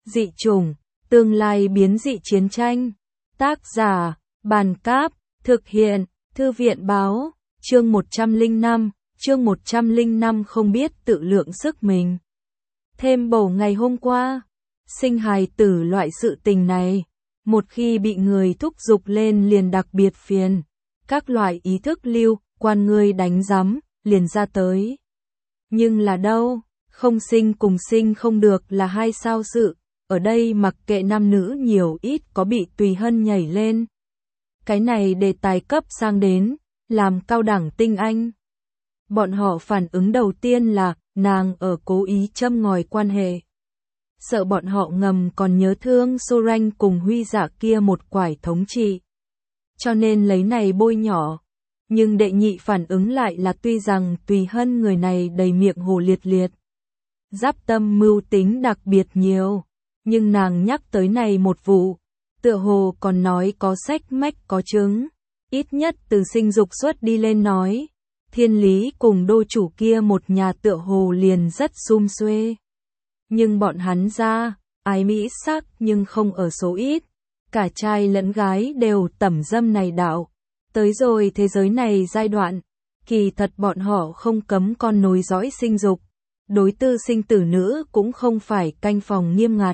Dị chủng, tương lai biến dị chiến tranh. Tác giả, Bàn Cáp, thực hiện, Thư viện Báo, chương 105 không biết tự lượng sức mình. Thêm bầu ngày hôm qua, sinh hài tử loại sự tình này, một khi bị người thúc giục lên liền đặc biệt phiền, các loại ý thức lưu, quan ngươi đánh rắm, liền ra tới. Nhưng là đâu, không sinh cùng sinh không được là hai sao sự, ở đây mặc kệ nam nữ nhiều ít có bị tùy hân nhảy lên. Cái này đề tài cấp sang đến, làm cao đẳng tinh anh. Bọn họ phản ứng đầu tiên là, nàng ở cố ý châm ngòi quan hệ. Sợ bọn họ ngầm còn nhớ thương Soren cùng Huy Dạ kia một quải thống trị. Cho nên lấy này bôi nhỏ. Nhưng đệ nhị phản ứng lại là tuy rằng tùy hân người này đầy miệng hồ liệt liệt. Giáp tâm mưu tính đặc biệt nhiều. Nhưng nàng nhắc tới này một vụ, tựa hồ còn nói có sách mách có chứng. Ít nhất từ sinh dục xuất đi lên nói. Thiên Lý cùng đô chủ kia một nhà tựa hồ liền rất sum xuê. Nhưng bọn hắn ra, ái mỹ sắc nhưng không ở số ít. Cả trai lẫn gái đều tẩm dâm này đạo. Tới rồi thế giới này giai đoạn, kỳ thật bọn họ không cấm con nối dõi sinh dục. Đối tư sinh tử nữ cũng không phải canh phòng nghiêm ngặt.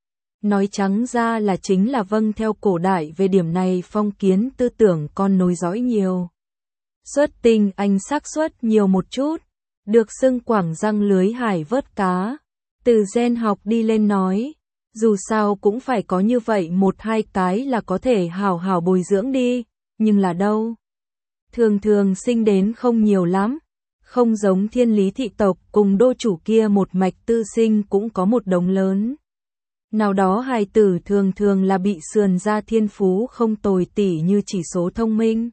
Nói trắng ra là chính là vâng theo cổ đại về điểm này phong kiến tư tưởng con nối dõi nhiều. Xuất tinh anh xác suất nhiều một chút, được xưng quảng răng lưới hải vớt cá. Từ gen học đi lên nói, dù sao cũng phải có như vậy một hai cái là có thể hảo hảo bồi dưỡng đi, nhưng là đâu? Thường thường sinh đến không nhiều lắm, không giống Thiên Lý thị tộc cùng đô chủ kia một mạch tư sinh cũng có một đống lớn. Nào đó hài tử thường thường là bị sườn ra thiên phú không tồi tỉ như chỉ số thông minh,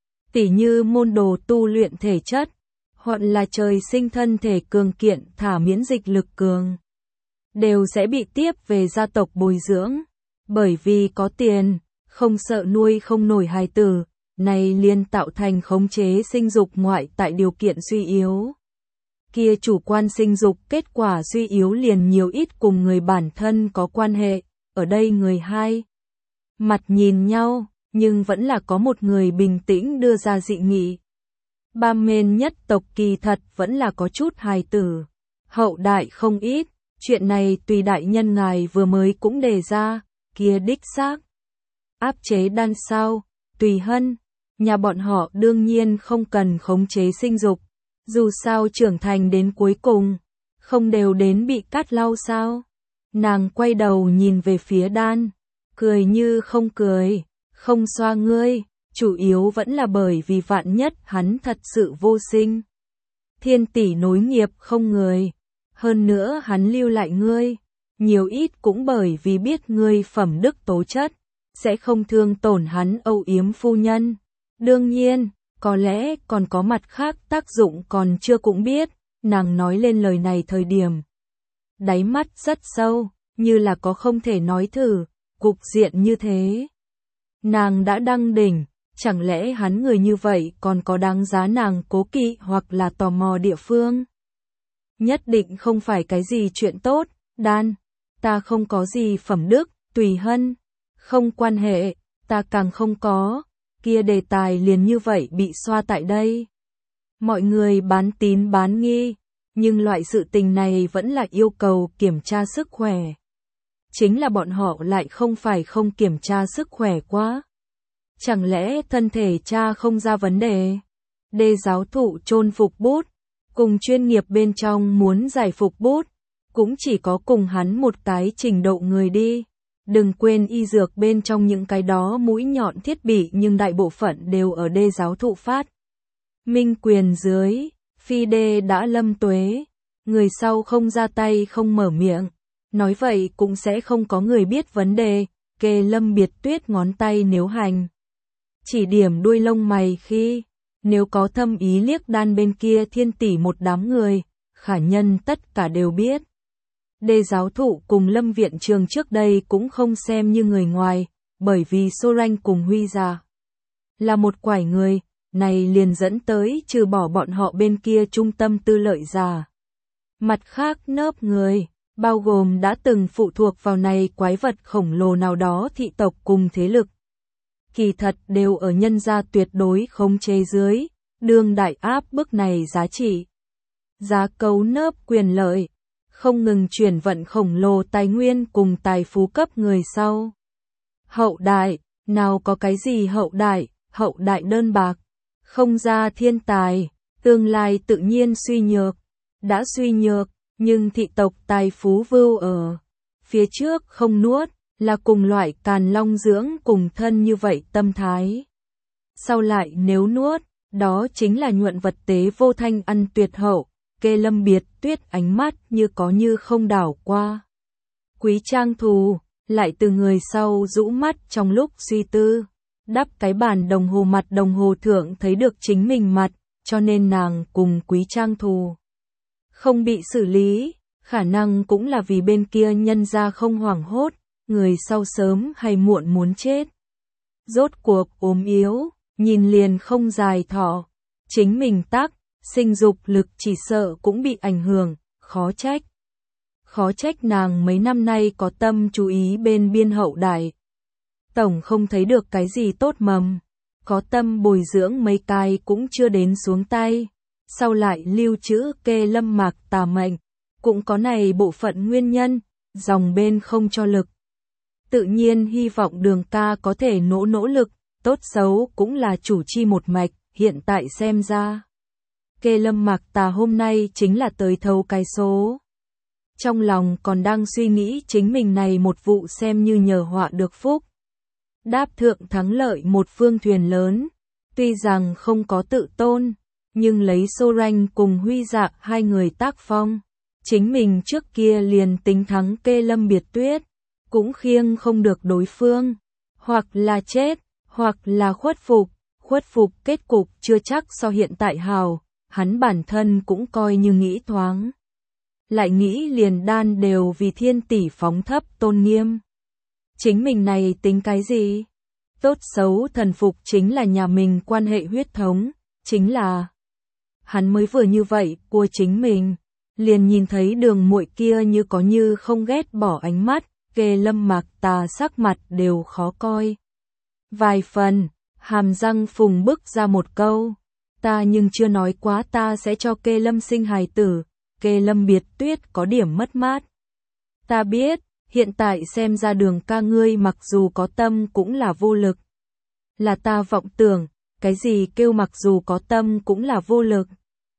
tỉ như môn đồ tu luyện thể chất, hoặc là trời sinh thân thể cường kiện thả miễn dịch lực cường. Đều sẽ bị tiếp về gia tộc bồi dưỡng, bởi vì có tiền, không sợ nuôi không nổi hài tử, này liên tạo thành khống chế sinh dục ngoại tại điều kiện suy yếu. Kia chủ quan sinh dục kết quả suy yếu liền nhiều ít cùng người bản thân có quan hệ, ở đây người hai mặt nhìn nhau, nhưng vẫn là có một người bình tĩnh đưa ra dị nghị. Ba mên nhất tộc kỳ thật vẫn là có chút hài tử, hậu đại không ít, chuyện này tùy đại nhân ngài vừa mới cũng đề ra, kia đích xác. Áp chế đan sao, tùy hân, nhà bọn họ đương nhiên không cần khống chế sinh dục. Dù sao trưởng thành đến cuối cùng, không đều đến bị cắt lau sao. Nàng quay đầu nhìn về phía đan, cười như không cười, không xoa ngươi, chủ yếu vẫn là bởi vì vạn nhất hắn thật sự vô sinh. Thiên tỷ nối nghiệp không người, hơn nữa hắn lưu lại ngươi, nhiều ít cũng bởi vì biết ngươi phẩm đức tố chất, sẽ không thương tổn hắn âu yếm phu nhân. Đương nhiên, có lẽ còn có mặt khác tác dụng còn chưa cũng biết, nàng nói lên lời này thời điểm. Đáy mắt rất sâu, như là có không thể nói thử, cục diện như thế. Nàng đã đăng đỉnh, chẳng lẽ hắn người như vậy còn có đáng giá nàng cố kỵ hoặc là tò mò địa phương? Nhất định không phải cái gì chuyện tốt, đan, ta không có gì phẩm đức, tùy hân, không quan hệ, ta càng không có. Kia đề tài liền như vậy bị xoa tại đây. Mọi người bán tín bán nghi, nhưng loại sự tình này vẫn là yêu cầu kiểm tra sức khỏe. Chính là bọn họ lại không phải không kiểm tra sức khỏe quá. Chẳng lẽ thân thể cha không ra vấn đề? Đê giáo thụ chôn phục bút, cùng chuyên nghiệp bên trong muốn giải phục bút, cũng chỉ có cùng hắn một cái trình độ người đi. Đừng quên y dược bên trong những cái đó mũi nhọn thiết bị nhưng đại bộ phận đều ở đê giáo thụ phát. Minh quyền dưới, phi đê đã lâm tuế, người sau không ra tay không mở miệng. Nói vậy cũng sẽ không có người biết vấn đề, kê lâm biệt tuyết ngón tay nếu hành. Chỉ điểm đuôi lông mày khi, nếu có thâm ý liếc đan bên kia thiên tỷ một đám người, khả nhân tất cả đều biết. Đê giáo thụ cùng Lâm viện trường trước đây cũng không xem như người ngoài, bởi vì Soren cùng Huy Dạ là một quải người, này liền dẫn tới trừ bỏ bọn họ bên kia trung tâm tư lợi giả. Mặt khác nớp người, bao gồm đã từng phụ thuộc vào này quái vật khổng lồ nào đó thị tộc cùng thế lực. Kỳ thật đều ở nhân gia tuyệt đối khống chế dưới, đương đại áp bức này giá trị. Giá cấu nớp quyền lợi, không ngừng chuyển vận khổng lồ tài nguyên cùng tài phú cấp người sau. Hậu đại, nào có cái gì hậu đại đơn bạc, không ra thiên tài, tương lai tự nhiên suy nhược. Đã suy nhược, nhưng thị tộc tài phú vưu ở phía trước không nuốt, là cùng loại càn long dưỡng cùng thân như vậy tâm thái. Sau lại nếu nuốt, đó chính là nhuận vật tế vô thanh ăn tuyệt hậu, Kê Lâm Biệt Tuyết ánh mắt như có như không đảo qua. Quý Trang Thù, lại từ người sau rũ mắt trong lúc suy tư, đắp cái bàn đồng hồ mặt đồng hồ thượng thấy được chính mình mặt, cho nên nàng cùng Quý Trang Thù không bị xử lý, khả năng cũng là vì bên kia nhân ra không hoảng hốt, người sau sớm hay muộn muốn chết. Rốt cuộc ốm yếu, nhìn liền không dài thọ, chính mình tắc, sinh dục lực chỉ sợ cũng bị ảnh hưởng, khó trách. Khó trách nàng mấy năm nay có tâm chú ý bên biên hậu đại. Tổng không thấy được cái gì tốt mầm, có tâm bồi dưỡng mấy cái cũng chưa đến xuống tay. Sau lại lưu trữ Kê Lâm Mạc Tà mệnh, cũng có này bộ phận nguyên nhân, dòng bên không cho lực. Tự nhiên hy vọng Đường ca có thể nỗ lực, tốt xấu cũng là chủ chi một mạch, hiện tại xem ra. Kê Lâm Mạc Tà hôm nay chính là tới thấu cái số. Trong lòng còn đang suy nghĩ chính mình này một vụ xem như nhờ họa được phúc. Đáp thượng thắng lợi một phương thuyền lớn, tuy rằng không có tự tôn, nhưng lấy Sorange cùng Huy Dạ hai người tác phong, chính mình trước kia liền tính thắng Kê Lâm Biệt Tuyết, cũng khiêng không được đối phương, hoặc là chết, hoặc là khuất phục kết cục chưa chắc so hiện tại hào, hắn bản thân cũng coi như nghĩ thoáng. Lại nghĩ liền đan đều vì thiên tỷ phóng thấp tôn nghiêm. Chính mình này tính cái gì? Tốt xấu thần phục chính là nhà mình quan hệ huyết thống, chính là hắn mới vừa như vậy của chính mình, liền nhìn thấy Đường muội kia như có như không ghét bỏ ánh mắt, Kê Lâm Mạc Tà sắc mặt đều khó coi. Vài phần, hàm răng phùng bức ra một câu, ta nhưng chưa nói quá ta sẽ cho Kê Lâm sinh hài tử, Kê Lâm Biệt Tuyết có điểm mất mát. Ta biết, hiện tại xem ra Đường ca ngươi mặc dù có tâm cũng là vô lực. Là ta vọng tưởng, cái gì kêu mặc dù có tâm cũng là vô lực.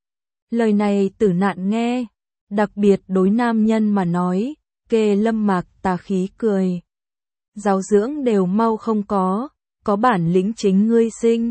Lời này Tử Nạn nghe, đặc biệt đối nam nhân mà nói, Kê Lâm Mạc Tà khí cười. Giáo dưỡng đều mau không có bản lĩnh chính ngươi sinh.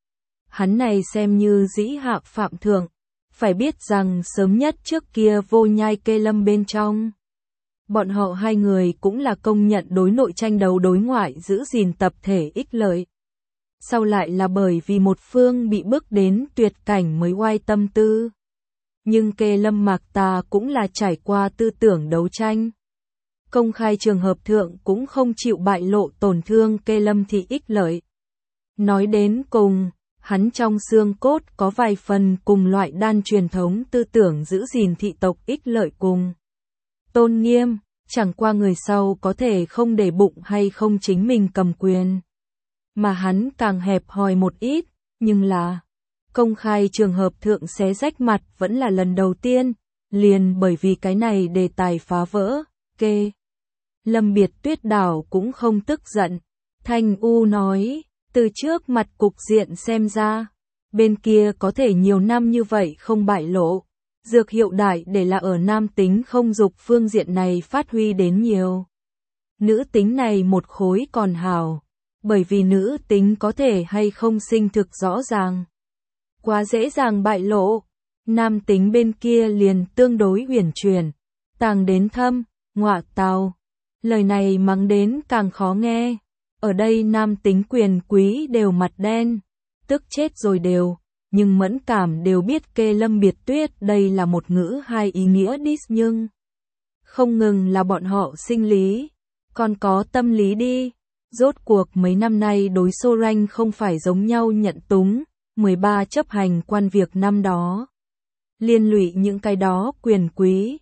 Hắn này xem như dĩ hạ phạm thượng, phải biết rằng sớm nhất trước kia vô nhai Kê Lâm bên trong. Bọn họ hai người cũng là công nhận đối nội tranh đấu đối ngoại giữ gìn tập thể ích lợi. Sau lại là bởi vì một phương bị bước đến tuyệt cảnh mới oai tâm tư. Nhưng Kê Lâm Mạc Tà cũng là trải qua tư tưởng đấu tranh. Công khai trường hợp thượng cũng không chịu bại lộ tổn thương Kê Lâm thị ích lợi. Nói đến cùng, hắn trong xương cốt có vài phần cùng loại đan truyền thống tư tưởng giữ gìn thị tộc ích lợi cùng tôn nghiêm, chẳng qua người sau có thể không để bụng hay không chính mình cầm quyền. Mà hắn càng hẹp hòi một ít, nhưng là công khai trường hợp thượng xé rách mặt vẫn là lần đầu tiên, liền bởi vì cái này đề tài phá vỡ, Kê Lâm Biệt Tuyết đảo cũng không tức giận. Thanh U nói, từ trước mặt cục diện xem ra, bên kia có thể nhiều năm như vậy không bại lộ. Dược hiệu đại để là ở nam tính không dục phương diện này phát huy đến nhiều. Nữ tính này một khối còn hào, bởi vì nữ tính có thể hay không sinh thực rõ ràng. Quá dễ dàng bại lộ, nam tính bên kia liền tương đối huyền truyền, tàng đến thâm, ngọa tào. Lời này mắng đến càng khó nghe, ở đây nam tính quyền quý đều mặt đen, tức chết rồi đều. Nhưng mẫn cảm đều biết Kê Lâm Biệt Tuyết đây là một ngữ hai ý nghĩa diss nhưng không ngừng là bọn họ sinh lý, còn có tâm lý đi. Rốt cuộc mấy năm nay đối Sorange không phải giống nhau nhận túng, 13 chấp hành quan việc năm đó. Liên lụy những cái đó quyền quý,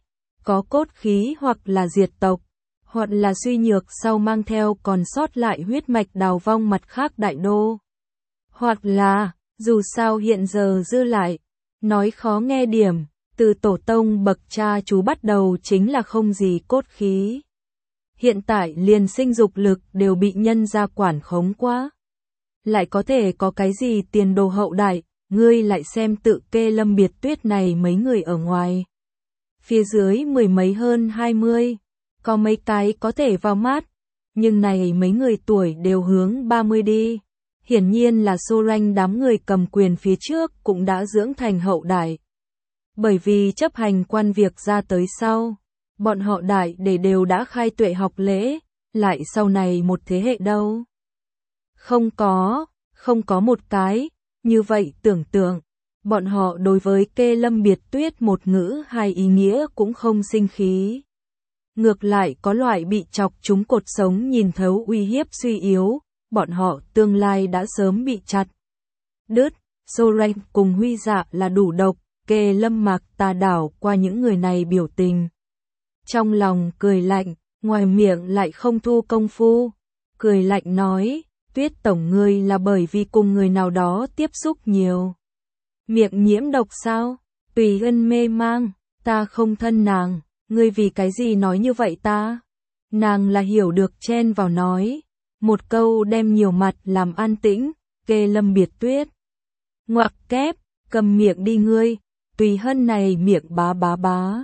có cốt khí hoặc là diệt tộc, hoặc là suy nhược sau mang theo còn sót lại huyết mạch đào vong mặt khác đại đô. Hoặc là, dù sao hiện giờ dư lại, nói khó nghe điểm, từ tổ tông bậc cha chú bắt đầu chính là không gì cốt khí. Hiện tại liền sinh dục lực đều bị nhân gia quản khống quá. Lại có thể có cái gì tiền đồ hậu đại, ngươi lại xem tự kê Lâm Biệt Tuyết này mấy người ở ngoài. Phía dưới mười mấy hơn 20, có mấy cái có thể vào mắt, nhưng này mấy người tuổi đều hướng 30 đi. Hiển nhiên là Sorange đám người cầm quyền phía trước cũng đã dưỡng thành hậu đại. Bởi vì chấp hành quan việc ra tới sau, bọn họ đại để đều đã khai tuệ học lễ, lại sau này một thế hệ đâu. Không có một cái, như vậy tưởng tượng, bọn họ đối với kê Lâm Biệt Tuyết một ngữ hai ý nghĩa cũng không sinh khí. Ngược lại có loại bị chọc trúng cột sống nhìn thấu uy hiếp suy yếu, bọn họ tương lai đã sớm bị chặt. Đứt, Sorange cùng Huy Dạ là đủ độc, kê Lâm Mạc ta đảo qua những người này biểu tình. Trong lòng cười lạnh, ngoài miệng lại không thu công phu, cười lạnh nói, Tuyết tổng ngươi là bởi vì cùng người nào đó tiếp xúc nhiều. Miệng nhiễm độc sao? Tùy Hân mê mang, ta không thân nàng, ngươi vì cái gì nói như vậy ta? Nàng là hiểu được chen vào nói, một câu đem nhiều mặt làm an tĩnh, kê Lâm Biệt Tuyết. Ngoặc kép, cầm miệng đi ngươi, Tùy Hân này miệng bá bá bá.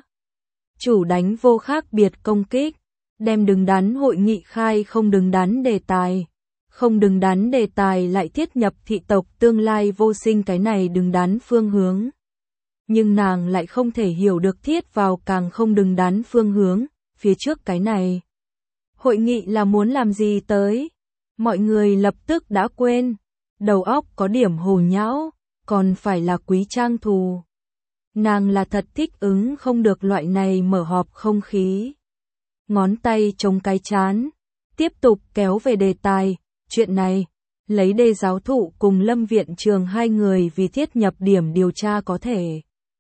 Chủ đánh vô khác biệt công kích, đem đứng đắn hội nghị khai không đứng đắn đề tài. Không đứng đắn đề tài lại thiết nhập thị tộc tương lai vô sinh cái này đứng đắn phương hướng. Nhưng nàng lại không thể hiểu được thiết vào càng không đứng đắn phương hướng, phía trước cái này. Hội nghị là muốn làm gì tới? Mọi người lập tức đã quên, đầu óc có điểm hồ nhão, còn phải là Quý Trang thù. Nàng là thật thích ứng không được loại này mở họp không khí. Ngón tay chống cái chán, tiếp tục kéo về đề tài. Chuyện này, lấy Đê giáo thụ cùng Lâm viện trường hai người vì thiết nhập điểm điều tra có thể.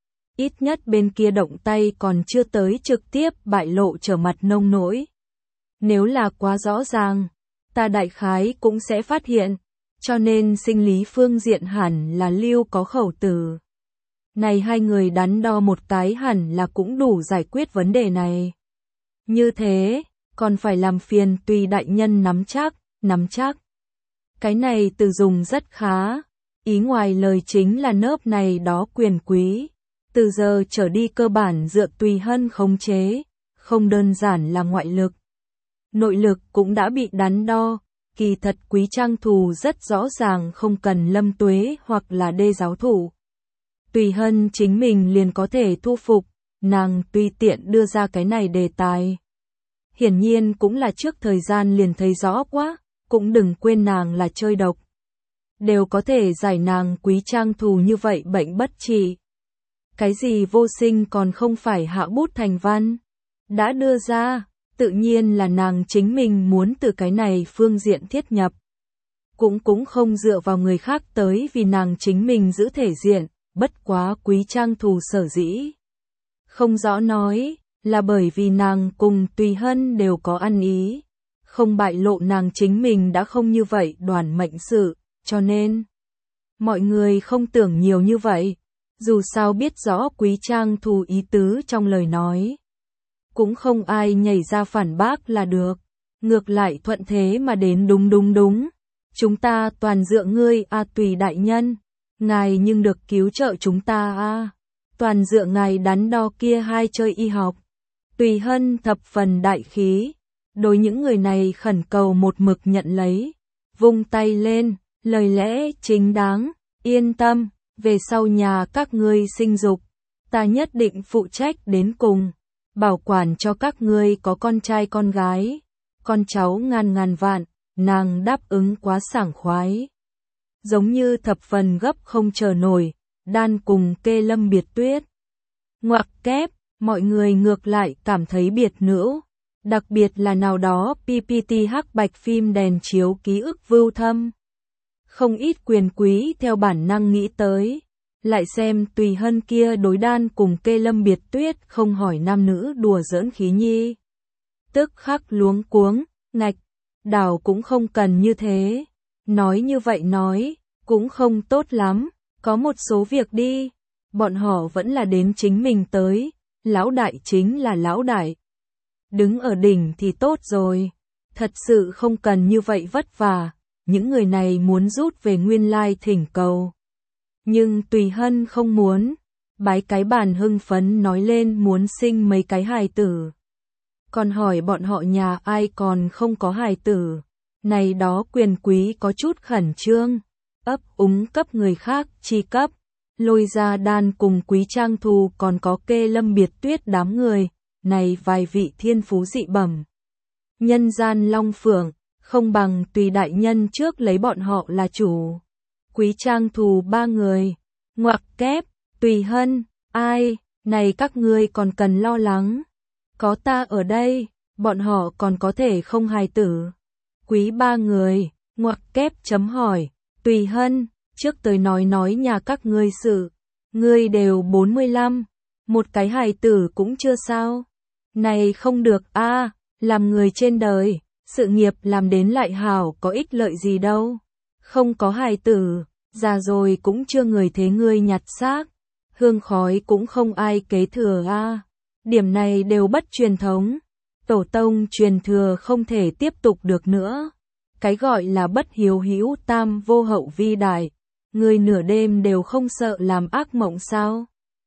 Ít nhất bên kia động tay còn chưa tới trực tiếp bại lộ trở mặt nông nỗi. Nếu là quá rõ ràng, ta đại khái cũng sẽ phát hiện, cho nên sinh lý phương diện hẳn là lưu có khẩu từ. Này hai người đắn đo một cái hẳn là cũng đủ giải quyết vấn đề này. Như thế, còn phải làm phiền Tùy đại nhân nắm chắc. Cái này từ dùng rất khá, ý ngoài lời chính là nớp này đó quyền quý, từ giờ trở đi cơ bản dựa Tùy Hân khống chế, không đơn giản là ngoại lực. Nội lực cũng đã bị đắn đo, kỳ thật Quý Trang thù rất rõ ràng không cần Lâm Tuế hoặc là Đê giáo thủ. Tùy Hân chính mình liền có thể thu phục, nàng tùy tiện đưa ra cái này đề tài. Hiển nhiên cũng là trước thời gian liền thấy rõ quá. Cũng đừng quên nàng là chơi độc. Đều có thể giải nàng Quý Trang thù như vậy bệnh bất trị. Cái gì vô sinh còn không phải hạ bút thành văn. Đã đưa ra, tự nhiên là nàng chính mình muốn từ cái này phương diện thiết nhập. Cũng không dựa vào người khác tới vì nàng chính mình giữ thể diện, bất quá Quý Trang thù sở dĩ. Không rõ nói, là bởi vì nàng cùng Tùy Hân đều có ăn ý. Không bại lộ nàng chính mình đã không như vậy đoàn mệnh sự, cho nên mọi người không tưởng nhiều như vậy, dù sao biết rõ Quý Trang thù ý tứ trong lời nói. Cũng không ai nhảy ra phản bác là được, ngược lại thuận thế mà đến đúng. Chúng ta toàn dựa ngươi Tùy đại nhân, ngài nhưng được cứu trợ chúng ta toàn dựa ngài đắn đo kia hai chơi y học. Tùy Hân thập phần đại khí. Đối những người này khẩn cầu một mực nhận lấy, vung tay lên, lời lẽ chính đáng, yên tâm, về sau nhà các ngươi sinh dục, ta nhất định phụ trách đến cùng, bảo quản cho các ngươi có con trai con gái, con cháu ngàn vạn, nàng đáp ứng quá sảng khoái. Giống như thập phần gấp không chờ nổi, đan cùng kê Lâm Biệt Tuyết. Ngoặc kép, mọi người ngược lại cảm thấy biệt nữ. Đặc biệt là nào đó PPT hắc bạch phim đèn chiếu ký ức vưu thâm. Không ít quyền quý theo bản năng nghĩ tới, Lại xem Tùy Hân kia đối đan cùng Kê Lâm Biệt Tuyết không hỏi nam nữ đùa giỡn khí nhi. Tức khắc luống cuống, ngạch, đảo cũng không cần như thế. Nói như vậy nói, cũng không tốt lắm, có một số việc đi. Bọn họ vẫn là đến chính mình tới, lão đại chính là lão đại. Đứng ở đỉnh thì tốt rồi, thật sự không cần như vậy vất vả, những người này muốn rút về nguyên lai thỉnh cầu. Nhưng Tùy Hân không muốn, bái cái bàn hưng phấn nói lên muốn sinh mấy cái hài tử. Còn hỏi bọn họ nhà ai còn không có hài tử, này đó quyền quý có chút khẩn trương, ấp úng cấp người khác chi cấp, lôi ra đan cùng Quý Trang Thù còn có Kê Lâm Biệt Tuyết đám người, này vài vị thiên phú dị bẩm. Nhân gian long phượng, không bằng Tùy đại nhân trước lấy bọn họ là chủ. Quý Trang Thù ba người, ngoặc kép, Tùy Hân, ai, này các ngươi còn cần lo lắng. Có ta ở đây, bọn họ còn có thể không hài tử. Quý ba người, ngoặc kép chấm hỏi, Tùy Hân, trước tới nói nhà các ngươi sự. Ngươi đều 45, một cái hài tử cũng chưa sao. Này không được a, làm người trên đời, sự nghiệp làm đến lại hảo có ích lợi gì đâu. Không có hài tử, già rồi cũng chưa người thế ngươi nhặt xác, hương khói cũng không ai kế thừa a. Điểm này đều bất truyền thống, tổ tông truyền thừa không thể tiếp tục được nữa. Cái gọi là bất hiếu hữu tam vô hậu vi đại, người nửa đêm đều không sợ làm ác mộng sao?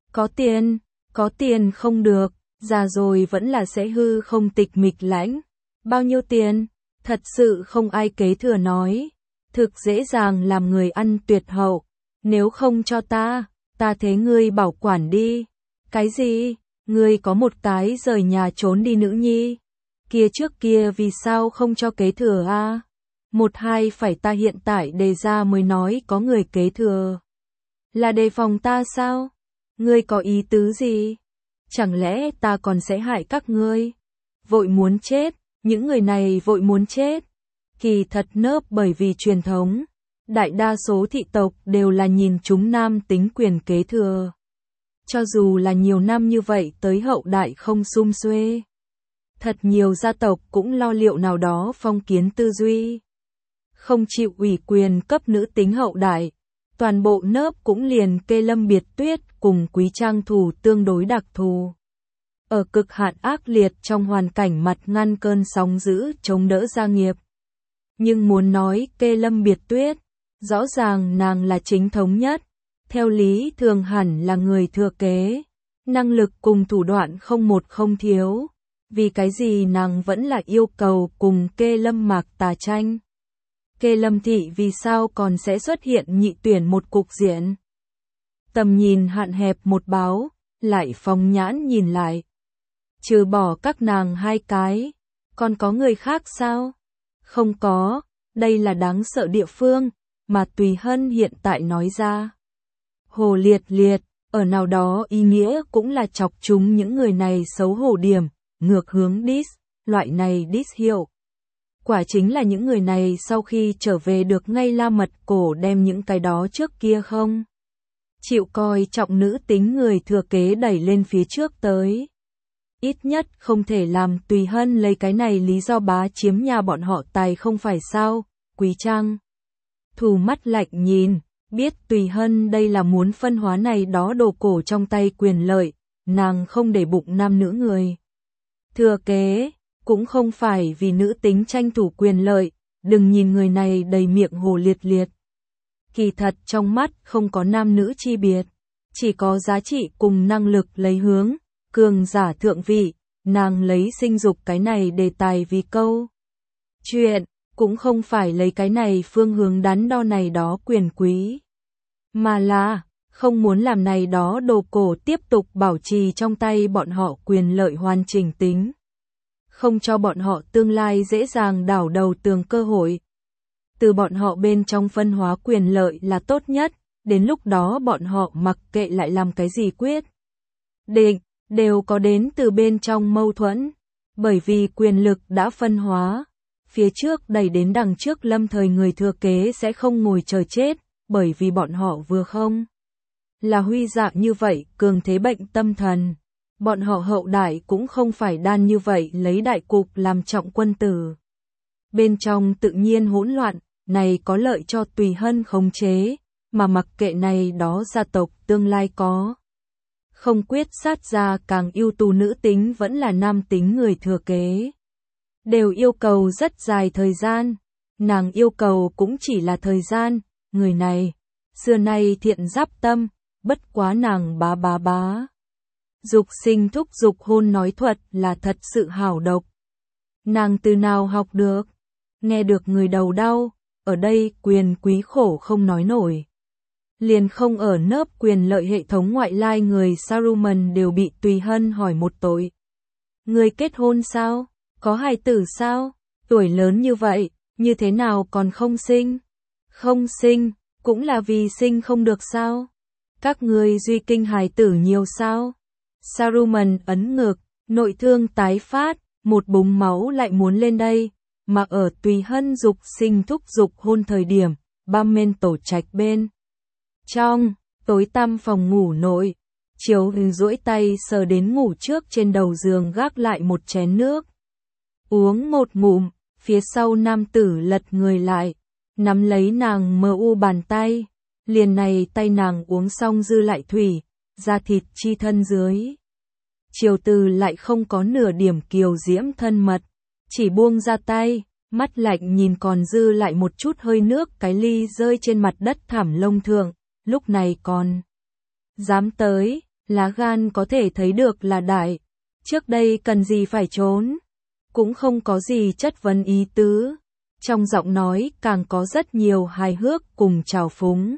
Có tiền không được, già rồi vẫn là sẽ hư không tịch mịch lãnh. Bao nhiêu tiền? Thật sự không ai kế thừa nói. Thực dễ dàng làm người ăn tuyệt hậu. Nếu không cho ta thế ngươi bảo quản đi. Cái gì? Ngươi có một cái rời nhà trốn đi nữ nhi. Kia trước kia vì sao không cho kế thừa a? Một hai phải ta hiện tại đề ra mới nói có người kế thừa. Là đề phòng ta sao? Ngươi có ý tứ gì? Chẳng lẽ ta còn sẽ hại các ngươi? Vội muốn chết, những người này vội muốn chết. Kỳ thật nớp bởi vì truyền thống, đại đa số thị tộc đều là nhìn chúng nam tính quyền kế thừa. Cho dù là nhiều năm như vậy tới hậu đại không sum xuê. Thật nhiều gia tộc cũng lo liệu nào đó phong kiến tư duy. Không chịu ủy quyền cấp nữ tính hậu đại. Toàn bộ nớp cũng liền Kê Lâm Biệt Tuyết cùng Quý Trang Thù tương đối đặc thù. Ở cực hạn ác liệt trong hoàn cảnh mặt ngăn cơn sóng dữ chống đỡ gia nghiệp. Nhưng muốn nói Kê Lâm Biệt Tuyết, rõ ràng nàng là chính thống nhất. Theo lý thường hẳn là người thừa kế. Năng lực cùng thủ đoạn không một không thiếu. Vì cái gì nàng vẫn là yêu cầu cùng Kê Lâm Mạc tà tranh. Kê Lâm thị vì sao còn sẽ xuất hiện nhị tuyển một cục diện. Tầm nhìn hạn hẹp một báo, lại phóng nhãn nhìn lại. Trừ bỏ các nàng hai cái, còn có người khác sao? Không có, đây là đáng sợ địa phương, mà Tùy Hân hiện tại nói ra. Hồ liệt liệt, ở nào đó ý nghĩa cũng là chọc chúng những người này xấu hổ điểm, ngược hướng diss, loại này diss hiệu. Quả chính là những người này sau khi trở về được ngay la mật cổ đem những cái đó trước kia không. Chịu coi trọng nữ tính người thừa kế đẩy lên phía trước tới. Ít nhất không thể làm Tùy Hân lấy cái này lý do bá chiếm nhà bọn họ tài không phải sao, Quý Trang. Thù mắt lạnh nhìn, biết Tùy Hân đây là muốn phân hóa này đó đồ cổ trong tay quyền lợi, nàng không để bụng nam nữ người. Thừa kế, cũng không phải vì nữ tính tranh thủ quyền lợi, đừng nhìn người này đầy miệng hồ liệt liệt. Kỳ thật trong mắt không có nam nữ chi biệt, chỉ có giá trị cùng năng lực lấy hướng, cường giả thượng vị, nàng lấy sinh dục cái này đề tài vì câu. Chuyện, cũng không phải lấy cái này phương hướng đắn đo này đó quyền quý. Mà là, không muốn làm này đó đồ cổ tiếp tục bảo trì trong tay bọn họ quyền lợi hoàn chỉnh tính. Không cho bọn họ tương lai dễ dàng đảo đầu tường cơ hội. Từ bọn họ bên trong phân hóa quyền lợi là tốt nhất, đến lúc đó bọn họ mặc kệ lại làm cái gì quyết định, đều có đến từ bên trong mâu thuẫn. Bởi vì quyền lực đã phân hóa, phía trước đẩy đến đằng trước lâm thời người thừa kế sẽ không ngồi chờ chết, bởi vì bọn họ vừa không là Huy Dạ như vậy, cường thế bệnh tâm thần. Bọn họ hậu đại cũng không phải đan như vậy lấy đại cục làm trọng quân tử. Bên trong tự nhiên hỗn loạn, này có lợi cho Tùy Hân khống chế, mà mặc kệ này đó gia tộc tương lai có. Không quyết sát ra càng ưu tú nữ tính vẫn là nam tính người thừa kế. Đều yêu cầu rất dài thời gian, nàng yêu cầu cũng chỉ là thời gian, người này, xưa nay thiện giáp tâm, bất quá nàng bá. Dục sinh thúc dục hôn nói thuật là thật sự hảo độc. Nàng từ nào học được? Nghe được người đầu đau, ở đây quyền quý khổ không nói nổi. Liền không ở nớp quyền lợi hệ thống ngoại lai người Saruman đều bị Tùy Hân hỏi một tội. Người kết hôn sao? Có hài tử sao? Tuổi lớn như vậy, như thế nào còn không sinh? Không sinh, cũng là vì sinh không được sao? Các ngươi duy kinh hài tử nhiều sao? Saruman ấn ngực, nội thương tái phát, một búng máu lại muốn lên đây, mà ở Tùy Hân dục sinh thúc dục hôn thời điểm, băm men tổ trạch bên. Trong, tối tăm phòng ngủ nội, Chiếu Hưng duỗi tay sờ đến ngủ trước trên đầu giường gác lại một chén nước. Uống một ngụm, phía sau nam tử lật người lại, nắm lấy nàng mờ u bàn tay, liền này tay nàng uống xong dư lại thủy, da thịt chi thân dưới. Chiều Từ lại không có nửa điểm kiều diễm thân mật, chỉ buông ra tay, mắt lạnh nhìn còn dư lại một chút hơi nước cái ly rơi trên mặt đất thảm lông thượng, lúc này còn dám tới, lá gan có thể thấy được là đại, trước đây cần gì phải trốn, cũng không có gì chất vấn ý tứ, trong giọng nói càng có rất nhiều hài hước cùng trào phúng.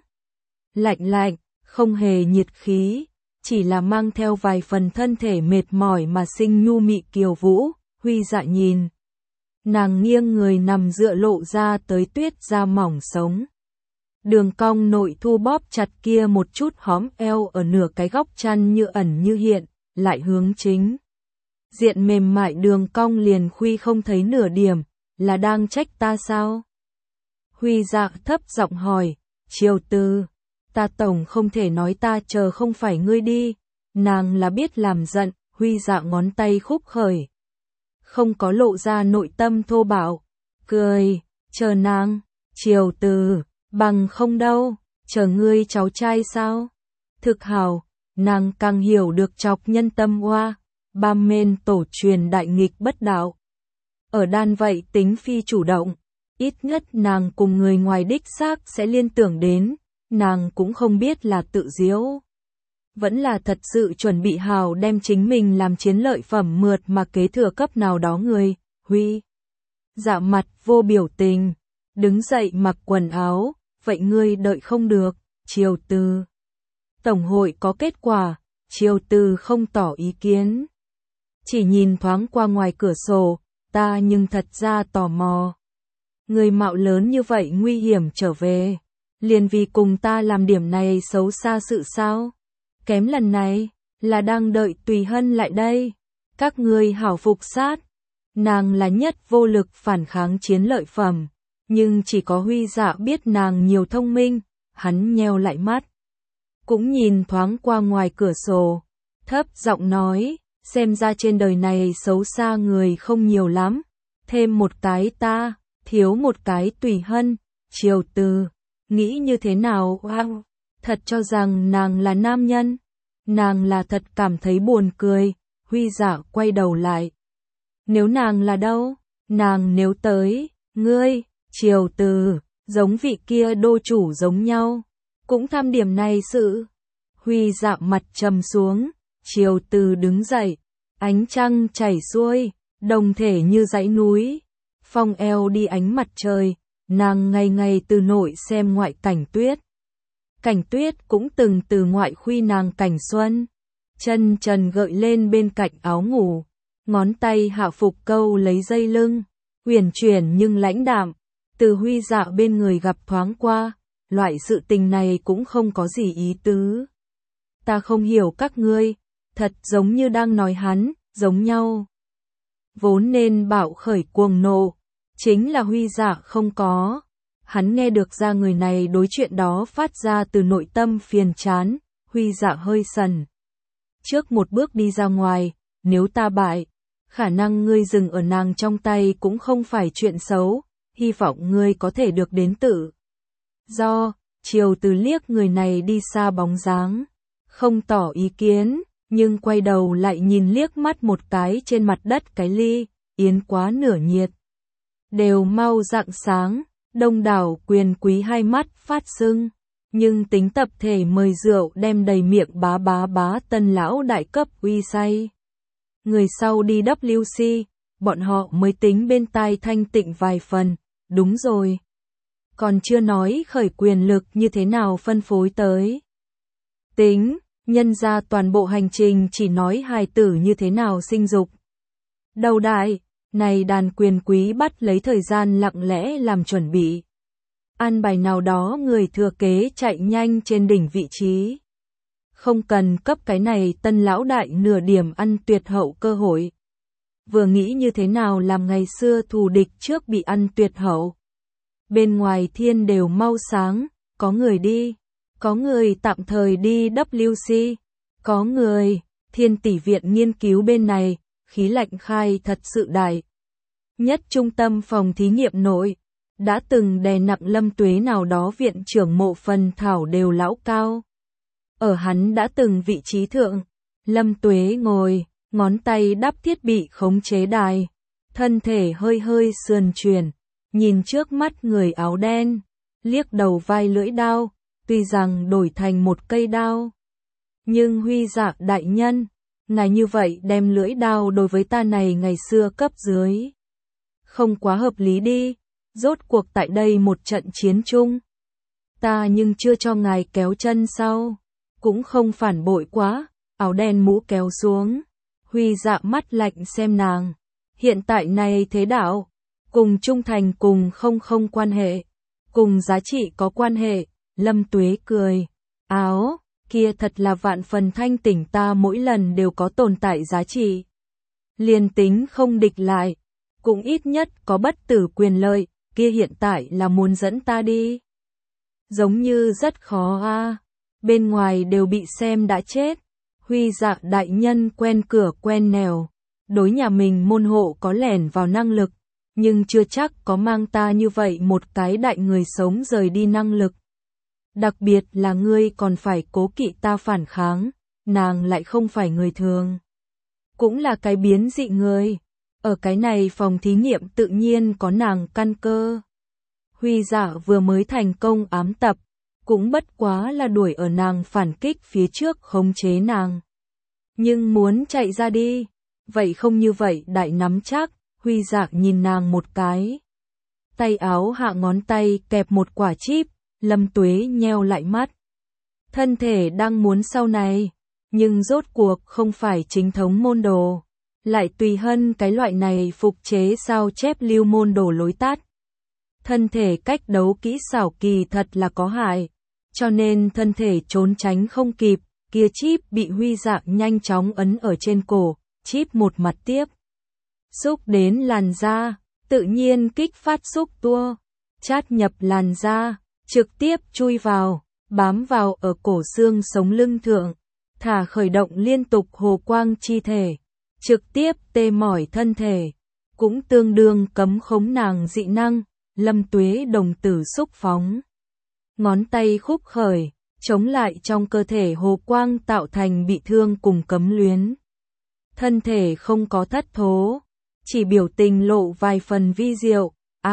Lạnh, không hề nhiệt khí, chỉ là mang theo vài phần thân thể mệt mỏi mà sinh nhu mị kiều vũ, Huy Dạ nhìn. Nàng nghiêng người nằm dựa lộ ra tới tuyết da mỏng sống. Đường cong nội thu bóp chặt kia một chút hóm eo ở nửa cái góc chăn như ẩn như hiện, lại hướng chính. Diện mềm mại đường cong liền Huy không thấy nửa điểm, là đang trách ta sao? Huy Dạ thấp giọng hỏi, Chiều Từ, ta tổng không thể nói ta chờ không phải ngươi đi, nàng là biết làm giận, Huy Dạ ngón tay khúc khởi. Không có lộ ra nội tâm thô bạo, cười, chờ nàng, Chiều Từ, bằng không đâu, chờ ngươi cháu trai sao? Thực hào, nàng càng hiểu được chọc nhân tâm hoa, bam men tổ truyền đại nghịch bất đạo. Ở đan vậy tính phi chủ động, ít nhất nàng cùng người ngoài đích xác sẽ liên tưởng đến, nàng cũng không biết là tự diễu. Vẫn là thật sự chuẩn bị hào đem chính mình làm chiến lợi phẩm mượt mà kế thừa cấp nào đó người, Huy. Dạ mặt vô biểu tình, đứng dậy mặc quần áo, vậy ngươi đợi không được, Chiều Từ. Tổng hội có kết quả, Chiều Từ không tỏ ý kiến. Chỉ nhìn thoáng qua ngoài cửa sổ, ta nhưng thật ra tò mò. Người mạo lớn như vậy nguy hiểm trở về, liền vì cùng ta làm điểm này xấu xa sự sao? Kém lần này, là đang đợi Tùy Hân lại đây. Các ngươi hảo phục sát. Nàng là nhất vô lực phản kháng chiến lợi phẩm, nhưng chỉ có Huy Dạ biết nàng nhiều thông minh, hắn nheo lại mắt. Cũng nhìn thoáng qua ngoài cửa sổ, thấp giọng nói, xem ra trên đời này xấu xa người không nhiều lắm, thêm một cái ta, thiếu một cái Tùy Hân, Chiều Từ, nghĩ như thế nào? Wow, thật cho rằng nàng là nam nhân, nàng là thật cảm thấy buồn cười, Huy Dạ quay đầu lại. Nếu nàng là đâu? Nàng nếu tới, ngươi, Chiều Từ, giống vị kia đô chủ giống nhau, cũng tham điểm này sự. Huy Dạ mặt trầm xuống, Chiều Từ đứng dậy, ánh trăng chảy xuôi, đồng thể như dãy núi, phong eo đi ánh mặt trời, nàng ngày ngày từ nội xem ngoại cảnh tuyết. Cảnh tuyết cũng từng từ ngoại khuy nàng cảnh xuân, chân trần gợi lên bên cạnh áo ngủ, ngón tay hạ phục câu lấy dây lưng, uyển chuyển nhưng lãnh đạm, từ Huy Dạ bên người gặp thoáng qua, loại sự tình này cũng không có gì ý tứ. Ta không hiểu các ngươi, thật giống như đang nói hắn, giống nhau. Vốn nên bạo khởi cuồng nộ, chính là Huy Dạ không có. Hắn nghe được ra người này đối chuyện đó phát ra từ nội tâm phiền chán, Huy Dạ hơi sần. Trước một bước đi ra ngoài, nếu ta bại, khả năng ngươi dừng ở nàng trong tay cũng không phải chuyện xấu, hy vọng ngươi có thể được đến tự do. Triều Từ liếc người này đi xa bóng dáng, không tỏ ý kiến, nhưng quay đầu lại nhìn liếc mắt một cái trên mặt đất cái ly, yến quá nửa nhiệt. Đều mau rạng sáng, đông đảo quyền quý hai mắt phát sưng, nhưng tính tập thể mời rượu đem đầy miệng bá bá bá tân lão đại cấp uy say. Người sau đi WC, bọn họ mới tính bên tai thanh tịnh vài phần, đúng rồi. Còn chưa nói khởi quyền lực như thế nào phân phối tới. Tính, nhân ra toàn bộ hành trình chỉ nói hài tử như thế nào sinh dục. Đầu đại, này đàn quyền quý bắt lấy thời gian lặng lẽ làm chuẩn bị. An bài nào đó người thừa kế chạy nhanh trên đỉnh vị trí. Không cần cấp cái này tân lão đại nửa điểm ăn tuyệt hậu cơ hội. Vừa nghĩ như thế nào làm ngày xưa thù địch trước bị ăn tuyệt hậu. Bên ngoài thiên đều mau sáng, có người đi, có người tạm thời đi WC, có người, Thiên tỷ viện nghiên cứu bên này, khí lạnh khai thật sự đại. Nhất trung tâm phòng thí nghiệm nội, đã từng đè nặng Lâm Tuế nào đó viện trưởng Mộ Phần Thảo đều lão cao. Ở hắn đã từng vị trí thượng, Lâm Tuế ngồi, ngón tay đắp thiết bị khống chế đài, thân thể hơi hơi sườn chuyển, nhìn trước mắt người áo đen, liếc đầu vai lưỡi đao, tuy rằng đổi thành một cây đao. Nhưng Huy Dạ đại nhân, ngài như vậy đem lưỡi đao đối với ta này ngày xưa cấp dưới. Không quá hợp lý đi, rốt cuộc tại đây một trận chiến chung. Ta nhưng chưa cho ngài kéo chân sau, cũng không phản bội quá, áo đen mũ kéo xuống. Huy Dạ mắt lạnh xem nàng, hiện tại này thế đạo, cùng trung thành cùng không quan hệ, cùng giá trị có quan hệ. Lâm Tuế cười, áo, kia thật là vạn phần thanh tỉnh, ta mỗi lần đều có tồn tại giá trị. Liền tính không địch lại, cũng ít nhất có bất tử quyền lợi, kia hiện tại là muốn dẫn ta đi. Giống như rất khó a, bên ngoài đều bị xem đã chết. Huy Dạ đại nhân quen cửa quen nẻo, đối nhà mình môn hộ có lẻn vào năng lực, nhưng chưa chắc có mang ta như vậy một cái đại người sống rời đi năng lực. Đặc biệt là ngươi còn phải cố kỵ ta phản kháng, nàng lại không phải người thường. Cũng là cái biến dị người. Ở cái này phòng thí nghiệm tự nhiên có nàng căn cơ. Huy Dạ vừa mới thành công ám tập, cũng bất quá là đuổi ở nàng phản kích phía trước khống chế nàng. Nhưng muốn chạy ra đi, vậy không như vậy đại nắm chắc. Huy Dạ nhìn nàng một cái. Tay áo hạ ngón tay kẹp một quả chip, Lâm Tuế nheo lại mắt. Thân thể đang muốn sau này, nhưng rốt cuộc không phải chính thống môn đồ. Lại tùy hân cái loại này phục chế sao chép lưu môn đồ lối tắt. Thân thể cách đấu kỹ xảo kỳ thật là có hại, cho nên thân thể trốn tránh không kịp, kia chip bị Huy Dạ nhanh chóng ấn ở trên cổ, chip một mặt tiếp. Xúc đến làn da, tự nhiên kích phát xúc tua, chát nhập làn da, trực tiếp chui vào, bám vào ở cổ xương sống lưng thượng, thả khởi động liên tục hồ quang chi thể, trực tiếp tê mỏi thân thể, cũng tương đương cấm khống nàng dị năng. Lâm Tuế đồng tử xúc phóng, ngón tay khúc khởi, chống lại trong cơ thể hồ quang tạo thành bị thương cùng cấm luyến. Thân thể không có thất thố, chỉ biểu tình lộ vài phần vi diệu.